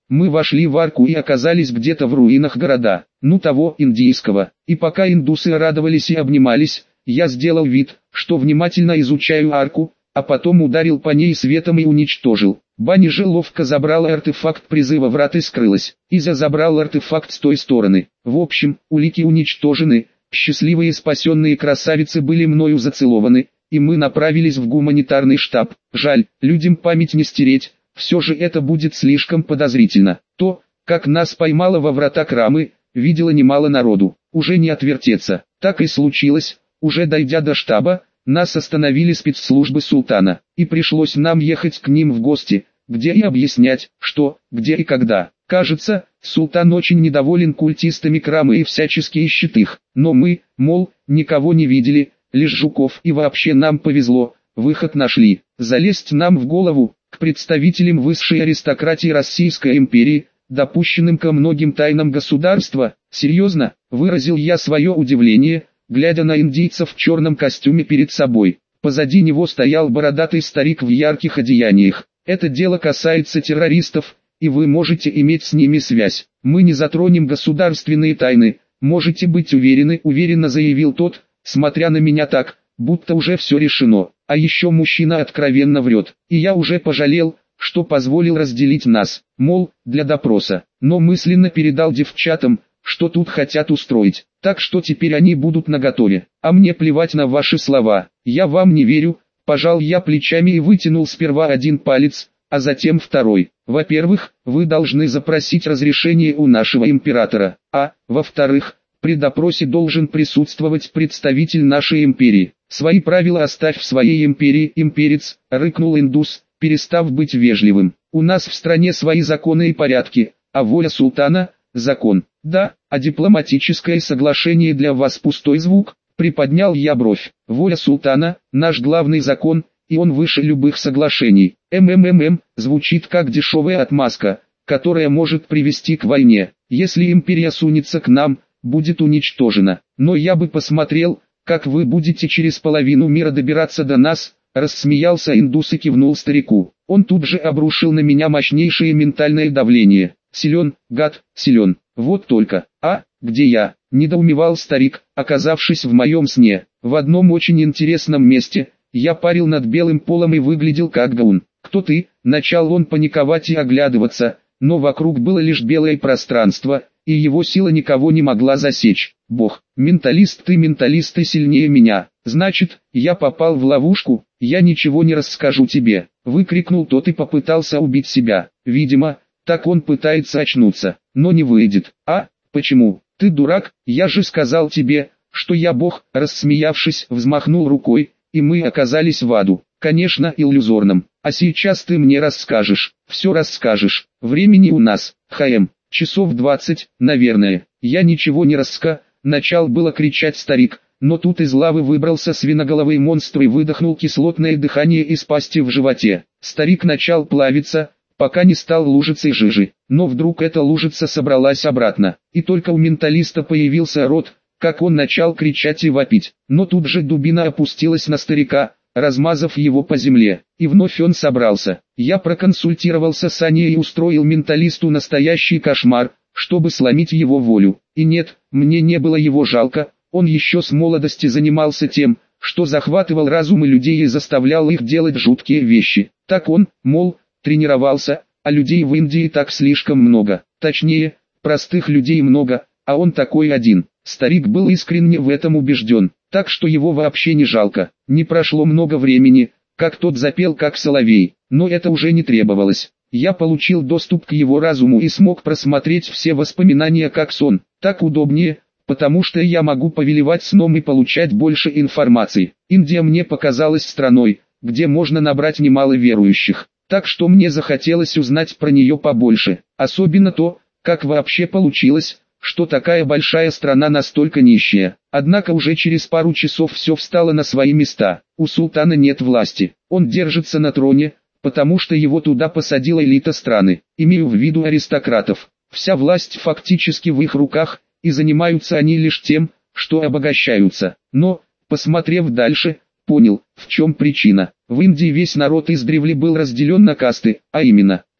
Мы вошли в арку и оказались где-то в руинах города, ну того индийского. И пока индусы радовались и обнимались, я сделал вид, что внимательно изучаю арку, а потом ударил по ней светом и уничтожил. Банни же ловко забрала артефакт призыва врат и скрылась. Изя забрал артефакт с той стороны. В общем, улики уничтожены, счастливые спасенные красавицы были мною зацелованы, и мы направились в гуманитарный штаб. Жаль, людям память не стереть, все же это будет слишком подозрительно. То, как нас поймало во врата Крамы, видело немало народу, уже не отвертеться. Так и случилось, уже дойдя до штаба, нас остановили спецслужбы султана, и пришлось нам ехать к ним в гости, где и объяснять, что, где и когда. Кажется, султан очень недоволен культистами Крамы и всячески ищет их, но мы, мол, никого не видели, лишь жуков, и вообще нам повезло, выход нашли. Залезть нам в голову, к представителям высшей аристократии Российской империи, допущенным ко многим тайнам государства, серьезно, выразил я свое удивление, глядя на индийца в черном костюме перед собой. Позади него стоял бородатый старик в ярких одеяниях. Это дело касается террористов, и вы можете иметь с ними связь. Мы не затронем государственные тайны, можете быть уверены, уверенно заявил тот, смотря на меня так, будто уже все решено. А еще мужчина откровенно врет, и я уже пожалел, что позволил разделить нас, мол, для допроса. Но мысленно передал девчатам, что тут хотят устроить, так что теперь они будут наготове. А мне плевать на ваши слова, я вам не верю. Пожал я плечами и вытянул сперва один палец, а затем второй. Во-первых, вы должны запросить разрешение у нашего императора, а, во-вторых, при допросе должен присутствовать представитель нашей империи. Свои правила оставь в своей империи, имперец, рыкнул индус, перестав быть вежливым. У нас в стране свои законы и порядки, а воля султана – закон. Да, а дипломатическое соглашение для вас пустой звук? Приподнял я бровь. Воля султана – наш главный закон, и он выше любых соглашений. МММ звучит как дешевая отмазка, которая может привести к войне. Если империя сунется к нам, будет уничтожена. Но я бы посмотрел, как вы будете через половину мира добираться до нас, рассмеялся индус и кивнул старику. Он тут же обрушил на меня мощнейшее ментальное давление. Силен, гад, силен. Вот только, а, где я? Недоумевал старик, оказавшись в моем сне. В одном очень интересном месте, я парил над белым полом и выглядел как гаун. Кто ты? Начал он паниковать и оглядываться, но вокруг было лишь белое пространство, и его сила никого не могла засечь. Бог, менталист ты, менталист ты сильнее меня. Значит, я попал в ловушку, я ничего не расскажу тебе. Выкрикнул тот и попытался убить себя. Видимо, так он пытается очнуться, но не выйдет. А, почему? Ты дурак, я же сказал тебе, что я бог, рассмеявшись, взмахнул рукой, и мы оказались в аду. Конечно, иллюзорном. А сейчас ты мне расскажешь, все расскажешь. Времени у нас, хм, часов двадцать, наверное. Я ничего не раска... Начал было кричать старик, но тут из лавы выбрался свиноголовый монстр и выдохнул кислотное дыхание из пасти в животе. Старик начал плавиться, пока не стал лужицей жижи. Но вдруг эта лужица собралась обратно, и только у менталиста появился рот, как он начал кричать и вопить. Но тут же дубина опустилась на старика, размазав его по земле, и вновь он собрался. Я проконсультировался с Аней и устроил менталисту настоящий кошмар, чтобы сломить его волю. И нет, мне не было его жалко, он еще с молодости занимался тем, что захватывал разумы людей и заставлял их делать жуткие вещи. Так он, мол, тренировался, а людей в Индии так слишком много. Точнее, простых людей много, а он такой один. Старик был искренне в этом убежден, так что его вообще не жалко. Не прошло много времени, как тот запел как соловей, но это уже не требовалось. Я получил доступ к его разуму и смог просмотреть все воспоминания как сон. Так удобнее, потому что я могу повелевать сном и получать больше информации. Индия мне показалась страной, где можно набрать немало верующих. Так что мне захотелось узнать про нее побольше. Особенно то, как вообще получилось, что такая большая страна настолько нищая. Однако уже через пару часов все встало на свои места. У султана нет власти. Он держится на троне, потому что его туда посадила элита страны. Имею в виду аристократов. Вся власть фактически в их руках, и занимаются они лишь тем, что обогащаются. Но, посмотрев дальше, понял, в чем причина. В Индии весь народ издревле был разделен на касты, а именно,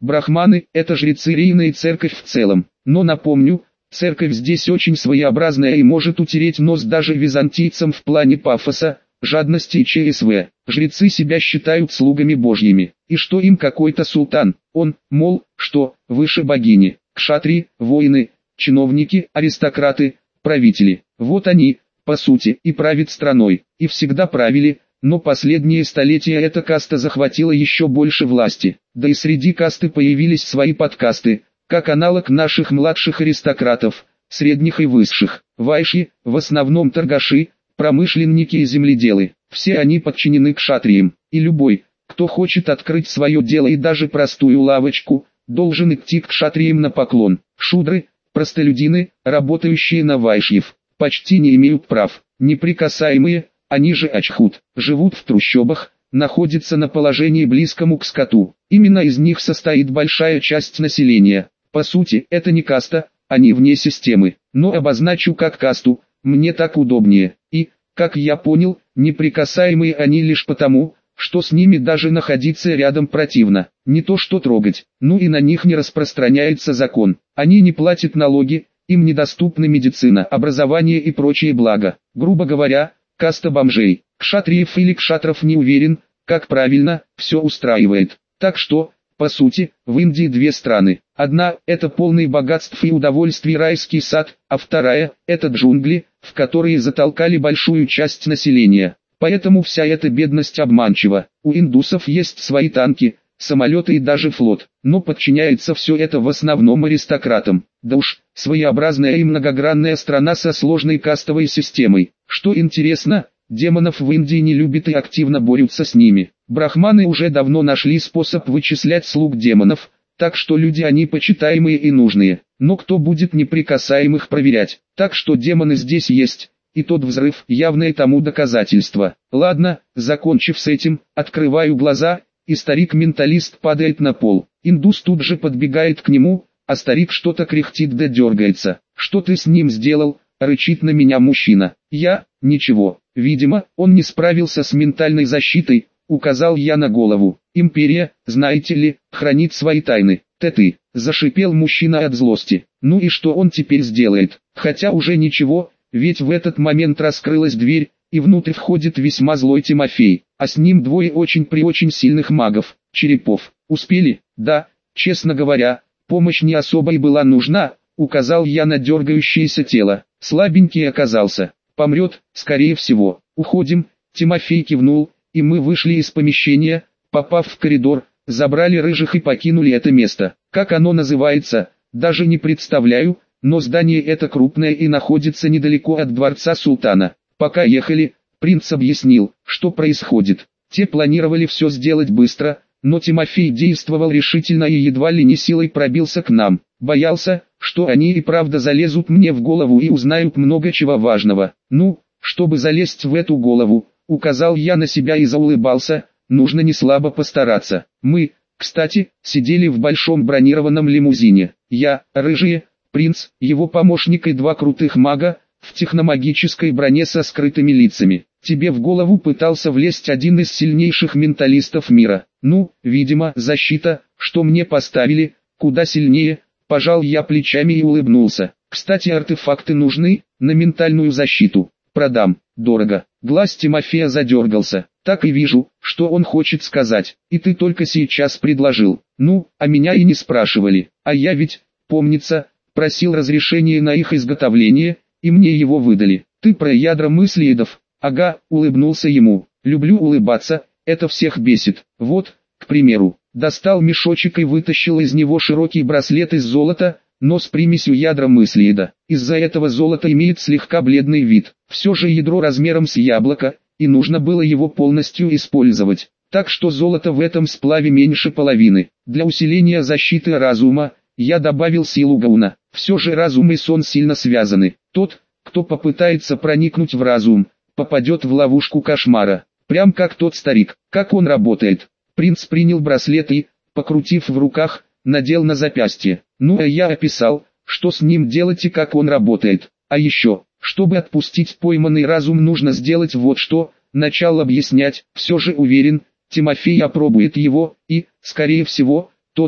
Брахманы – это жрецы Рейна и церковь в целом. Но напомню, церковь здесь очень своеобразная и может утереть нос даже византийцам в плане пафоса, жадности и ЧСВ. Жрецы себя считают слугами божьими. И что им какой-то султан? Он, мол, что, выше богини. Кшатрии, воины, чиновники, аристократы, правители. Вот они, по сути, и правят страной. И всегда правили, но последние столетия эта каста захватила еще больше власти. Да и среди касты появились свои подкасты, как аналог наших младших аристократов, средних и высших. Вайши, в основном торгаши, промышленники и земледелы. Все они подчинены кшатриям. И любой, кто хочет открыть свое дело и даже простую лавочку, должен идти к кшатриям на поклон. Шудры, простолюдины, работающие на вайшьев, почти не имеют прав. Неприкасаемые, они же ачхут, живут в трущобах, находятся на положении близкому к скоту. Именно из них состоит большая часть населения. По сути, это не каста, они вне системы. Но обозначу как касту, мне так удобнее. И, как я понял, неприкасаемые они лишь потому, что с ними даже находиться рядом противно. Не то что трогать. Ну и на них не распространяется закон. Они не платят налоги, им недоступны медицина, образование и прочие блага. Грубо говоря, каста бомжей. Кшатриев или кшатров не уверен, как правильно, все устраивает. Так что, по сути, в Индии две страны. Одна – это полный богатств и удовольствий райский сад, а вторая – это джунгли, в которые затолкали большую часть населения. Поэтому вся эта бедность обманчива. У индусов есть свои танки, самолеты и даже флот, но подчиняется все это в основном аристократам. Да уж, своеобразная и многогранная страна со сложной кастовой системой. Что интересно, демонов в Индии не любят и активно борются с ними. Брахманы уже давно нашли способ вычислять слуг демонов, так что люди они почитаемые и нужные. Но кто будет неприкасаемых проверять? Так что демоны здесь есть. И тот взрыв – явное тому доказательство. Ладно, закончив с этим, открываю глаза, и старик-менталист падает на пол. Индус тут же подбегает к нему, а старик что-то кряхтит да дергается. «Что ты с ним сделал?» – рычит на меня мужчина. «Я? Ничего. Видимо, он не справился с ментальной защитой», – указал я на голову. «Империя, знаете ли, хранит свои тайны». «Ты-ты», – зашипел мужчина от злости. «Ну и что он теперь сделает? Хотя уже ничего». Ведь в этот момент раскрылась дверь, и внутрь входит весьма злой Тимофей, а с ним двое очень-при-очень сильных магов, черепов. Успели? Да, честно говоря, помощь не особо и была нужна, указал я на дергающееся тело. Слабенький оказался, помрет, скорее всего. Уходим, Тимофей кивнул, и мы вышли из помещения, попав в коридор, забрали рыжих и покинули это место. Как оно называется, даже не представляю. Но здание это крупное и находится недалеко от дворца султана. Пока ехали, принц объяснил, что происходит. Те планировали все сделать быстро, но Тимофей действовал решительно и едва ли не силой пробился к нам. Боялся, что они и правда залезут мне в голову и узнают много чего важного. Ну, чтобы залезть в эту голову, указал я на себя и заулыбался, нужно не слабо постараться. Мы, кстати, сидели в большом бронированном лимузине. Я, рыжие, принц, его помощник и два крутых мага, в техномагической броне со скрытыми лицами. Тебе в голову пытался влезть один из сильнейших менталистов мира. Ну, видимо, защита, что мне поставили, куда сильнее, пожал я плечами и улыбнулся. Кстати, артефакты нужны, на ментальную защиту. Продам, дорого. Глаз Тимофея задергался. Так и вижу, что он хочет сказать. И ты только сейчас предложил. Ну, а меня и не спрашивали. А я ведь, помнится, просил разрешения на их изготовление, и мне его выдали. Ты про ядра мыслеедов? Ага, улыбнулся ему. Люблю улыбаться, это всех бесит. Вот, к примеру, достал мешочек и вытащил из него широкий браслет из золота, но с примесью ядра мыслееда. Из-за этого золото имеет слегка бледный вид. Все же ядро размером с яблоко, и нужно было его полностью использовать. Так что золото в этом сплаве меньше половины. Для усиления защиты разума, я добавил силу гауна. Все же разум и сон сильно связаны. Тот, кто попытается проникнуть в разум, попадет в ловушку кошмара. Прям как тот старик. Как он работает? Принц принял браслет и, покрутив в руках, надел на запястье. Ну а я описал, что с ним делать и как он работает. А еще, чтобы отпустить пойманный разум, нужно сделать вот что. Начал объяснять, все же уверен, Тимофей опробует его, и, скорее всего, тот,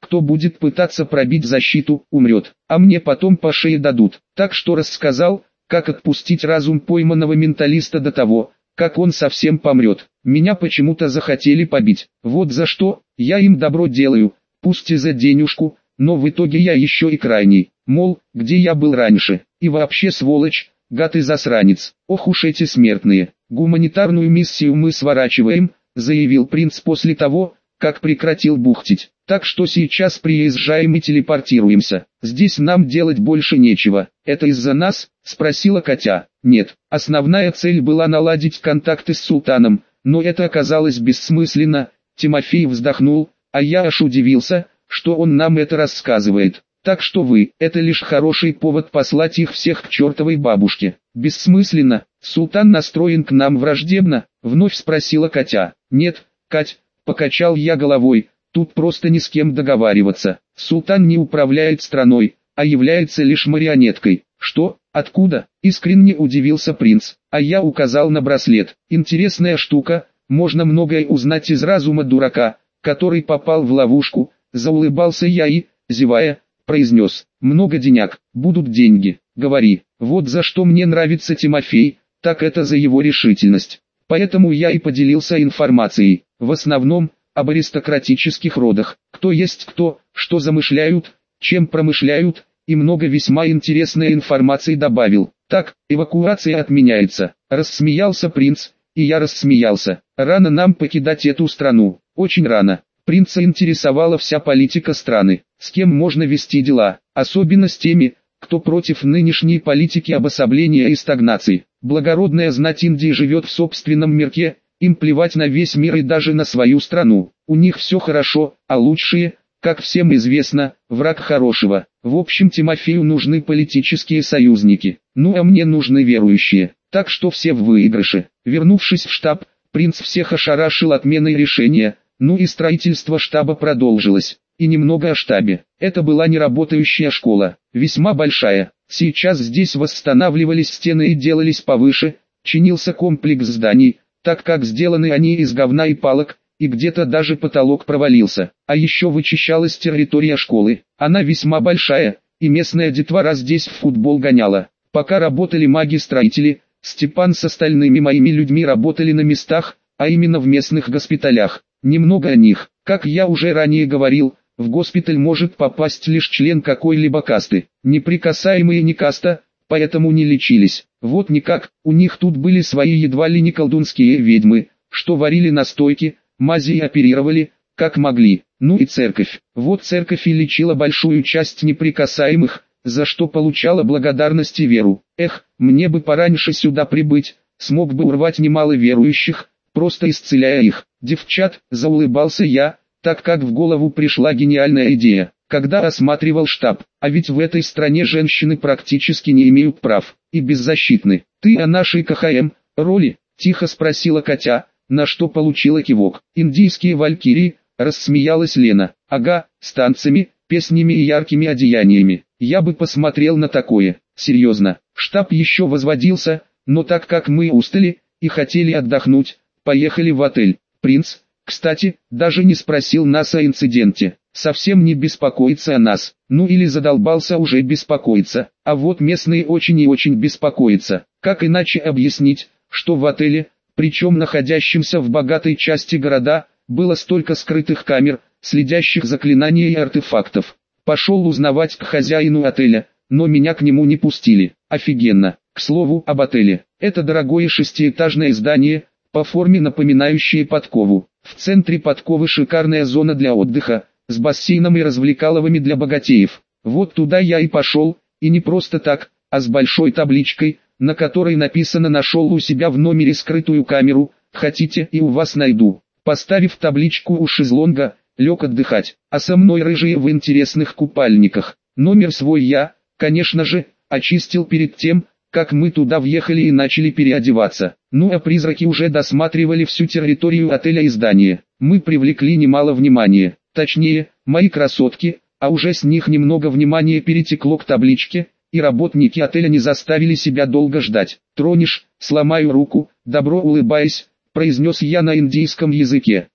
кто будет пытаться пробить защиту, умрет, а мне потом по шее дадут. Так что рассказал, как отпустить разум пойманного менталиста до того, как он совсем помрет. Меня почему-то захотели побить. Вот за что, я им добро делаю, пусть и за денежку, но в итоге я еще и крайний. Мол, где я был раньше, и вообще сволочь, гад и засранец. Ох уж эти смертные. Гуманитарную миссию мы сворачиваем, заявил принц после того, как прекратил бухтить. Так что сейчас приезжаем и телепортируемся. Здесь нам делать больше нечего. Это из-за нас? Спросила Катя. Нет, основная цель была наладить контакты с султаном, но это оказалось бессмысленно. Тимофей вздохнул, а я аж удивился, что он нам это рассказывает. Так что вы, это лишь хороший повод послать их всех к чертовой бабушке. Бессмысленно, султан настроен к нам враждебно, вновь спросила Катя. Нет, Кать, покачал я головой, тут просто ни с кем договариваться. Султан не управляет страной, а является лишь марионеткой. Что, откуда? Искренне удивился принц, а я указал на браслет. Интересная штука, можно многое узнать из разума дурака, который попал в ловушку. Заулыбался я и, зевая, произнес: много денег, будут деньги, говори. Вот за что мне нравится Тимофей, так это за его решительность. Поэтому я и поделился информацией, в основном, об аристократических родах, кто есть кто, что замышляют, чем промышляют, и много весьма интересной информации добавил. Так, эвакуация отменяется, рассмеялся принц, и я рассмеялся. Рано нам покидать эту страну, очень рано. Принца интересовала вся политика страны, с кем можно вести дела, особенно с теми, кто против нынешней политики обособления и стагнации. Благородная знать Индии живет в собственном мирке, им плевать на весь мир и даже на свою страну. У них все хорошо, а лучшие, как всем известно, враг хорошего. В общем, Тимофею нужны политические союзники, ну а мне нужны верующие, так что все в выигрыше. Вернувшись в штаб, принц всех ошарашил отменой решения. Ну и строительство штаба продолжилось. И немного о штабе. Это была неработающая школа, весьма большая. Сейчас здесь восстанавливались стены и делались повыше, чинился комплекс зданий, так как сделаны они из говна и палок, и где-то даже потолок провалился. А еще вычищалась территория школы. Она весьма большая, и местная детвора здесь в футбол гоняла. Пока работали маги-строители, Степан с остальными моими людьми работали на местах, а именно в местных госпиталях. Немного о них. Как я уже ранее говорил, в госпиталь может попасть лишь член какой-либо касты. Неприкасаемые не каста, поэтому не лечились. Вот никак, у них тут были свои едва ли не колдунские ведьмы, что варили настойки, мази и оперировали, как могли. Ну и церковь. Вот церковь и лечила большую часть неприкасаемых, за что получала благодарность и веру. Эх, мне бы пораньше сюда прибыть, смог бы урвать немало верующих, просто исцеляя их. Девчат, заулыбался я, так как в голову пришла гениальная идея, когда осматривал штаб, а ведь в этой стране женщины практически не имеют прав, и беззащитны. Ты о нашей КХМ, роли, тихо спросила Катя, на что получила кивок. Индийские валькирии, рассмеялась Лена. Ага, с танцами, песнями и яркими одеяниями. Я бы посмотрел на такое, серьезно. Штаб еще возводился, но так как мы устали и хотели отдохнуть, поехали в отель. Принц, кстати, даже не спросил нас о инциденте, совсем не беспокоится о нас, ну или задолбался уже беспокоиться, а вот местные очень и очень беспокоятся. Как иначе объяснить, что в отеле, причем находящемся в богатой части города, было столько скрытых камер, следящих заклинания и артефактов. Пошел узнавать к хозяину отеля, но меня к нему не пустили. Офигенно. К слову об отеле, это дорогое шестиэтажное здание, по форме напоминающее подкову. В центре подковы шикарная зона для отдыха, с бассейном и развлекаловыми для богатеев. Вот туда я и пошел, и не просто так, а с большой табличкой, на которой написано: «Нашел у себя в номере скрытую камеру, хотите и у вас найду». Поставив табличку у шезлонга, лег отдыхать, а со мной рыжие в интересных купальниках. Номер свой я, конечно же, очистил перед тем, как мы туда въехали и начали переодеваться. Ну а призраки уже досматривали всю территорию отеля и здания. Мы привлекли немало внимания, точнее, мои красотки, а уже с них немного внимания перетекло к табличке, и работники отеля не заставили себя долго ждать. «Тронешь, сломаю руку», добро улыбаясь, произнес я на индийском языке.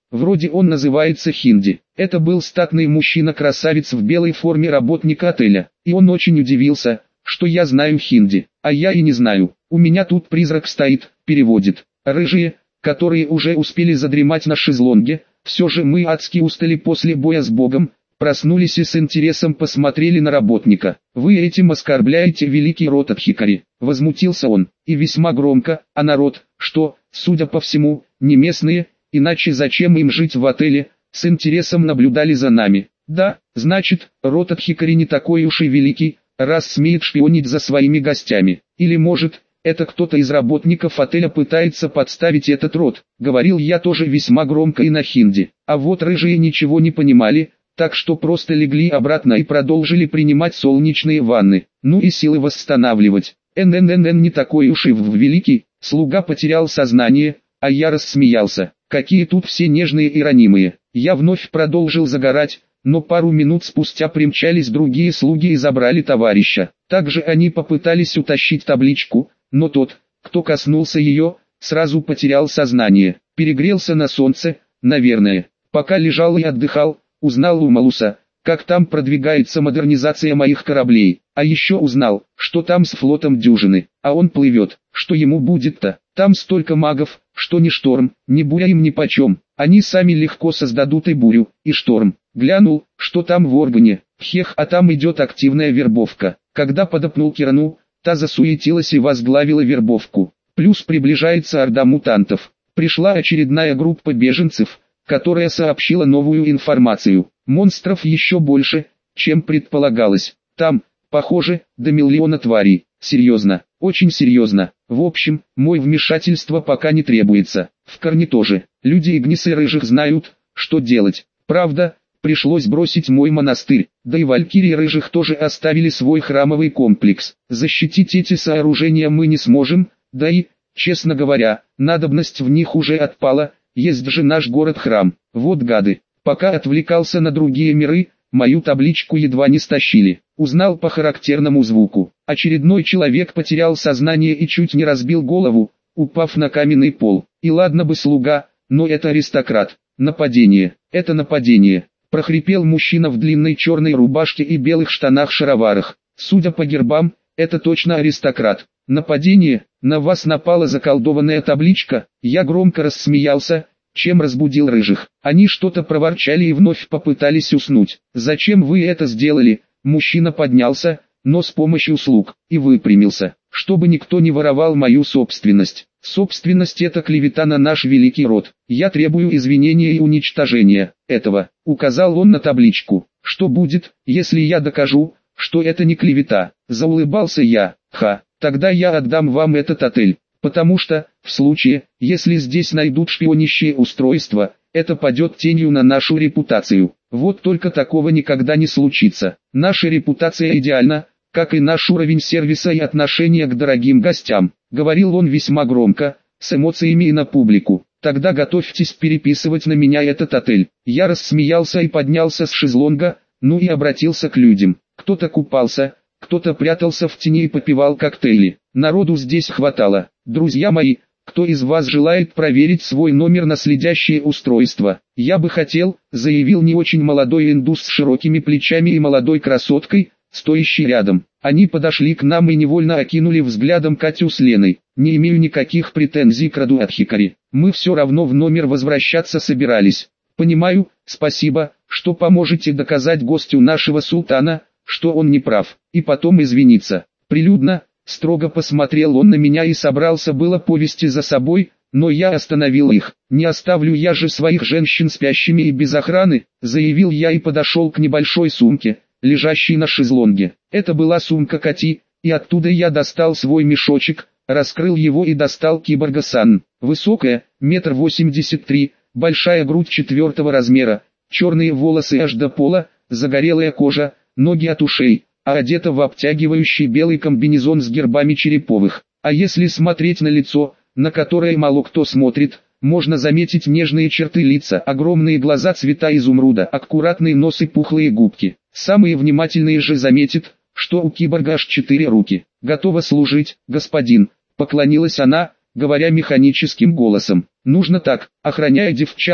Вроде он называется Хинди. Это был статный мужчина-красавец в белой форме работника отеля. И он очень удивился, что я знаю хинди, а я и не знаю. У меня тут призрак стоит, переводит. Рыжие, которые уже успели задремать на шезлонге, все же мы адски устали после боя с Богом, проснулись и с интересом посмотрели на работника. «Вы этим оскорбляете великий род Адхикари», — возмутился он, и весьма громко, а народ, что, судя по всему, не местные, иначе зачем им жить в отеле, с интересом наблюдали за нами. Да, значит, род Адхикари не такой уж и великий, раз смеет шпионить за своими гостями. Или может, это кто-то из работников отеля пытается подставить этот род, говорил я тоже весьма громко и на хинди. А вот рыжие ничего не понимали, так что просто легли обратно и продолжили принимать солнечные ванны, ну и силы восстанавливать. НННН не такой уж и в великий, слуга потерял сознание, а я рассмеялся. Какие тут все нежные и ранимые. Я вновь продолжил загорать, но пару минут спустя примчались другие слуги и забрали товарища. Также они попытались утащить табличку, но тот, кто коснулся ее, сразу потерял сознание. Перегрелся на солнце, наверное. Пока лежал и отдыхал, узнал у Малуса, как там продвигается модернизация моих кораблей. А еще узнал, что там с флотом дюжины, а он плывет. Что ему будет-то? Там столько магов, что ни шторм, ни буря им нипочем. Они сами легко создадут и бурю, и шторм. Глянул, что там в органе. Хех, а там идет активная вербовка. Когда подопнул Кирану, та засуетилась и возглавила вербовку. Плюс приближается орда мутантов. Пришла очередная группа беженцев, которая сообщила новую информацию. Монстров еще больше, чем предполагалось. Там, похоже, до миллиона тварей. Серьезно, очень серьезно. В общем, мой вмешательство пока не требуется. В Корне тоже. Люди Игниса и Рыжих знают, что делать. Правда, пришлось бросить мой монастырь. Да и Валькирии Рыжих тоже оставили свой храмовый комплекс. Защитить эти сооружения мы не сможем, да и, честно говоря, надобность в них уже отпала. Есть же наш город-храм. Вот гады. Пока отвлекался на другие миры, мою табличку едва не стащили. Узнал по характерному звуку. Очередной человек потерял сознание и чуть не разбил голову, упав на каменный пол. И ладно бы слуга, но это аристократ. Нападение. Это нападение. Прохрипел мужчина в длинной черной рубашке и белых штанах-шароварах. Судя по гербам, это точно аристократ. Нападение, на вас напала заколдованная табличка. Я громко рассмеялся, чем разбудил рыжих. Они что-то проворчали и вновь попытались уснуть. «Зачем вы это сделали?» Мужчина поднялся, но с помощью слуг, и выпрямился, чтобы никто не воровал мою собственность. Собственность — это клевета на наш великий род. Я требую извинения и уничтожения этого. Указал он на табличку. Что будет, если я докажу, что это не клевета? Заулыбался я. Ха, тогда я отдам вам этот отель. Потому что, в случае, если здесь найдут шпионящее устройство, это падет тенью на нашу репутацию. Вот только такого никогда не случится. Наша репутация идеальна, как и наш уровень сервиса и отношения к дорогим гостям. Говорил он весьма громко, с эмоциями и на публику. Тогда готовьтесь переписывать на меня этот отель. Я рассмеялся и поднялся с шезлонга, ну и обратился к людям. Кто-то купался, кто-то прятался в тени и попивал коктейли. Народу здесь хватало. Друзья мои, кто из вас желает проверить свой номер на следящее устройство? Я бы хотел, заявил не очень молодой индус с широкими плечами и молодой красоткой, стоящей рядом. Они подошли к нам и невольно окинули взглядом Катю с Леной. Не имею никаких претензий к роду Адхикари. Мы все равно в номер возвращаться собирались. Понимаю, спасибо, что поможете доказать гостю нашего султана, что он не прав, и потом извиниться. Прилюдно, строго посмотрел он на меня и собрался было повести за собой, но я остановил их. «Не оставлю я же своих женщин спящими и без охраны», заявил я и подошел к небольшой сумке, лежащей на шезлонге. Это была сумка Кати, и оттуда я достал свой мешочек, раскрыл его и достал киборга-сан. Высокая, метр восемьдесят три, большая грудь четвертого размера, черные волосы аж до пола, загорелая кожа, ноги от ушей, а одета в обтягивающий белый комбинезон с гербами Череповых. А если смотреть на лицо, на которое мало кто смотрит, можно заметить нежные черты лица, огромные глаза цвета изумруда, аккуратный нос и пухлые губки. Самые внимательные же заметят, что у киборга аж четыре руки. «Готова служить, господин», — поклонилась она, говоря механическим голосом. «Нужно так, охраняя девчат,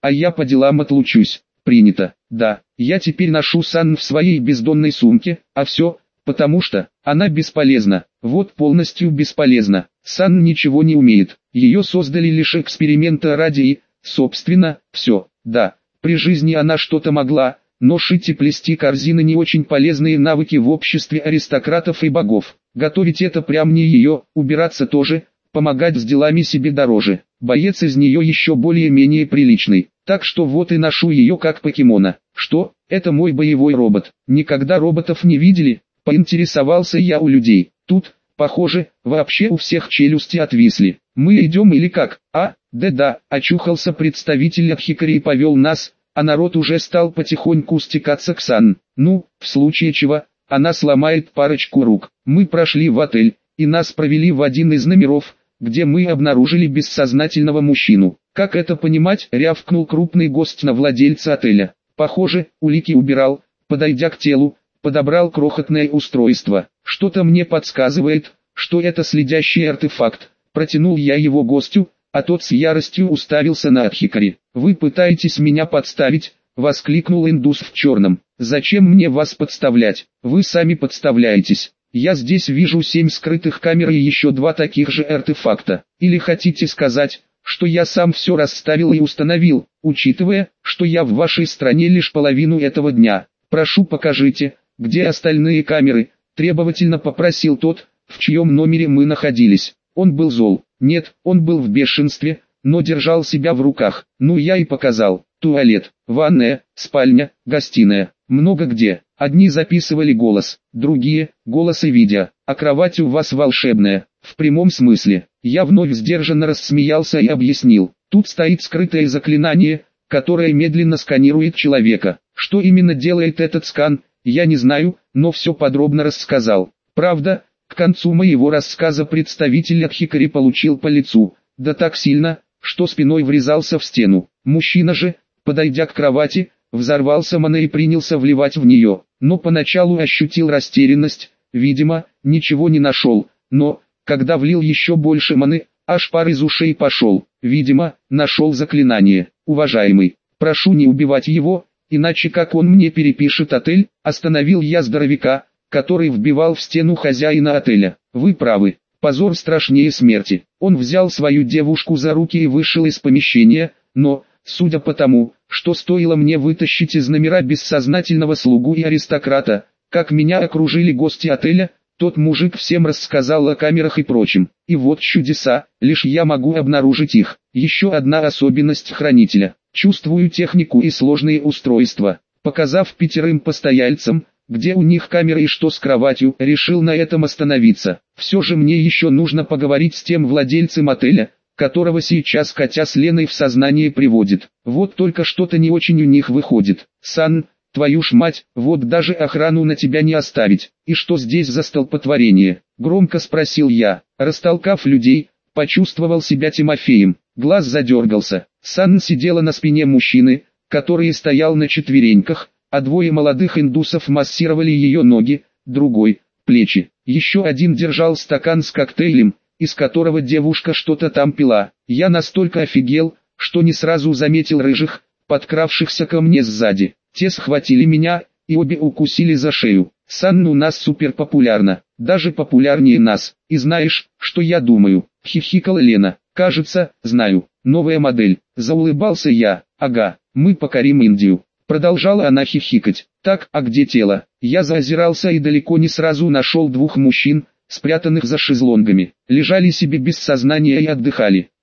а я по делам отлучусь. Принято. Да, я теперь ношу Санн в своей бездонной сумке, а все, потому что она бесполезна. Вот полностью бесполезна. Санн ничего не умеет. Ее создали лишь эксперимента ради и, собственно, все. Да, при жизни она что-то могла, но шить и плести корзины не очень полезные навыки в обществе аристократов и богов. Готовить это прям не ее, убираться тоже, помогать с делами себе дороже. Боец из нее еще более-менее приличный, так что вот и ношу ее как покемона. Что, это мой боевой робот? Никогда роботов не видели? Поинтересовался я у людей. Тут, похоже, вообще у всех челюсти отвисли. Мы идем или как? А, да-да, очухался представитель от Хикари и повел нас, а народ уже стал потихоньку стекаться к Сан. Ну, в случае чего, она сломает парочку рук. Мы прошли в отель, и нас провели в один из номеров, где мы обнаружили бессознательного мужчину. Как это понимать, рявкнул крупный гость на владельца отеля. Похоже, улики убирал, подойдя к телу, подобрал крохотное устройство. Что-то мне подсказывает, что это следящий артефакт. Протянул я его гостю, а тот с яростью уставился на Адхикари. «Вы пытаетесь меня подставить?» — воскликнул индус в черном. «Зачем мне вас подставлять? Вы сами подставляетесь. Я здесь вижу семь скрытых камер и еще два таких же артефакта. Или хотите сказать, что я сам все расставил и установил, учитывая, что я в вашей стране лишь половину этого дня? Прошу, покажите, где остальные камеры?» — требовательно попросил тот, в чьем номере мы находились. Он был зол. Нет, он был в бешенстве, но держал себя в руках. Ну я и показал. Туалет, ванная, спальня, гостиная. Много где. Одни записывали голос, другие – голос и видео. А кровать у вас волшебная, в прямом смысле. Я вновь сдержанно рассмеялся и объяснил. Тут стоит скрытое заклинание, которое медленно сканирует человека. Что именно делает этот скан, я не знаю, но все подробно рассказал. Правда, к концу моего рассказа представитель от Хикари получил по лицу, да так сильно, что спиной врезался в стену. Мужчина же, подойдя к кровати, взорвался маной и принялся вливать в нее, но поначалу ощутил растерянность, видимо, ничего не нашел, но, когда влил еще больше маны, аж пар из ушей пошел, видимо, нашел заклинание. Уважаемый, прошу не убивать его, иначе как он мне перепишет отель, остановил я здоровяка, который вбивал в стену хозяина отеля. Вы правы, позор страшнее смерти. Он взял свою девушку за руки и вышел из помещения, но, судя по тому, что стоило мне вытащить из номера бессознательного слугу и аристократа, как меня окружили гости отеля, тот мужик всем рассказал о камерах и прочем. И вот чудеса, лишь я могу обнаружить их. Еще одна особенность хранителя. Чувствую технику и сложные устройства. Показав пятерым постояльцам, где у них камеры и что с кроватью, решил на этом остановиться. Все же мне еще нужно поговорить с тем владельцем отеля, которого сейчас Катя с Леной в сознание приводит. Вот только что-то не очень у них выходит. Сан, твою ж мать, вот даже охрану на тебя не оставить. И что здесь за столпотворение? Громко спросил я. Растолкав людей, почувствовал себя Тимофеем. Глаз задергался. Сан сидела на спине мужчины, который стоял на четвереньках, а двое молодых индусов массировали ее ноги, другой – плечи. Еще один держал стакан с коктейлем, из которого девушка что-то там пила. Я настолько офигел, что не сразу заметил рыжих, подкравшихся ко мне сзади. Те схватили меня, и обе укусили за шею. Сан у нас супер популярна, даже популярнее нас. И знаешь, что я думаю? Хихикала Лена. Кажется, знаю. Новая модель. Заулыбался я. Ага, мы покорим Индию. Продолжала она хихикать. Так, а где тело? Я заозирался и далеко не сразу нашел двух мужчин, спрятанных за шезлонгами. Лежали себе без сознания и отдыхали.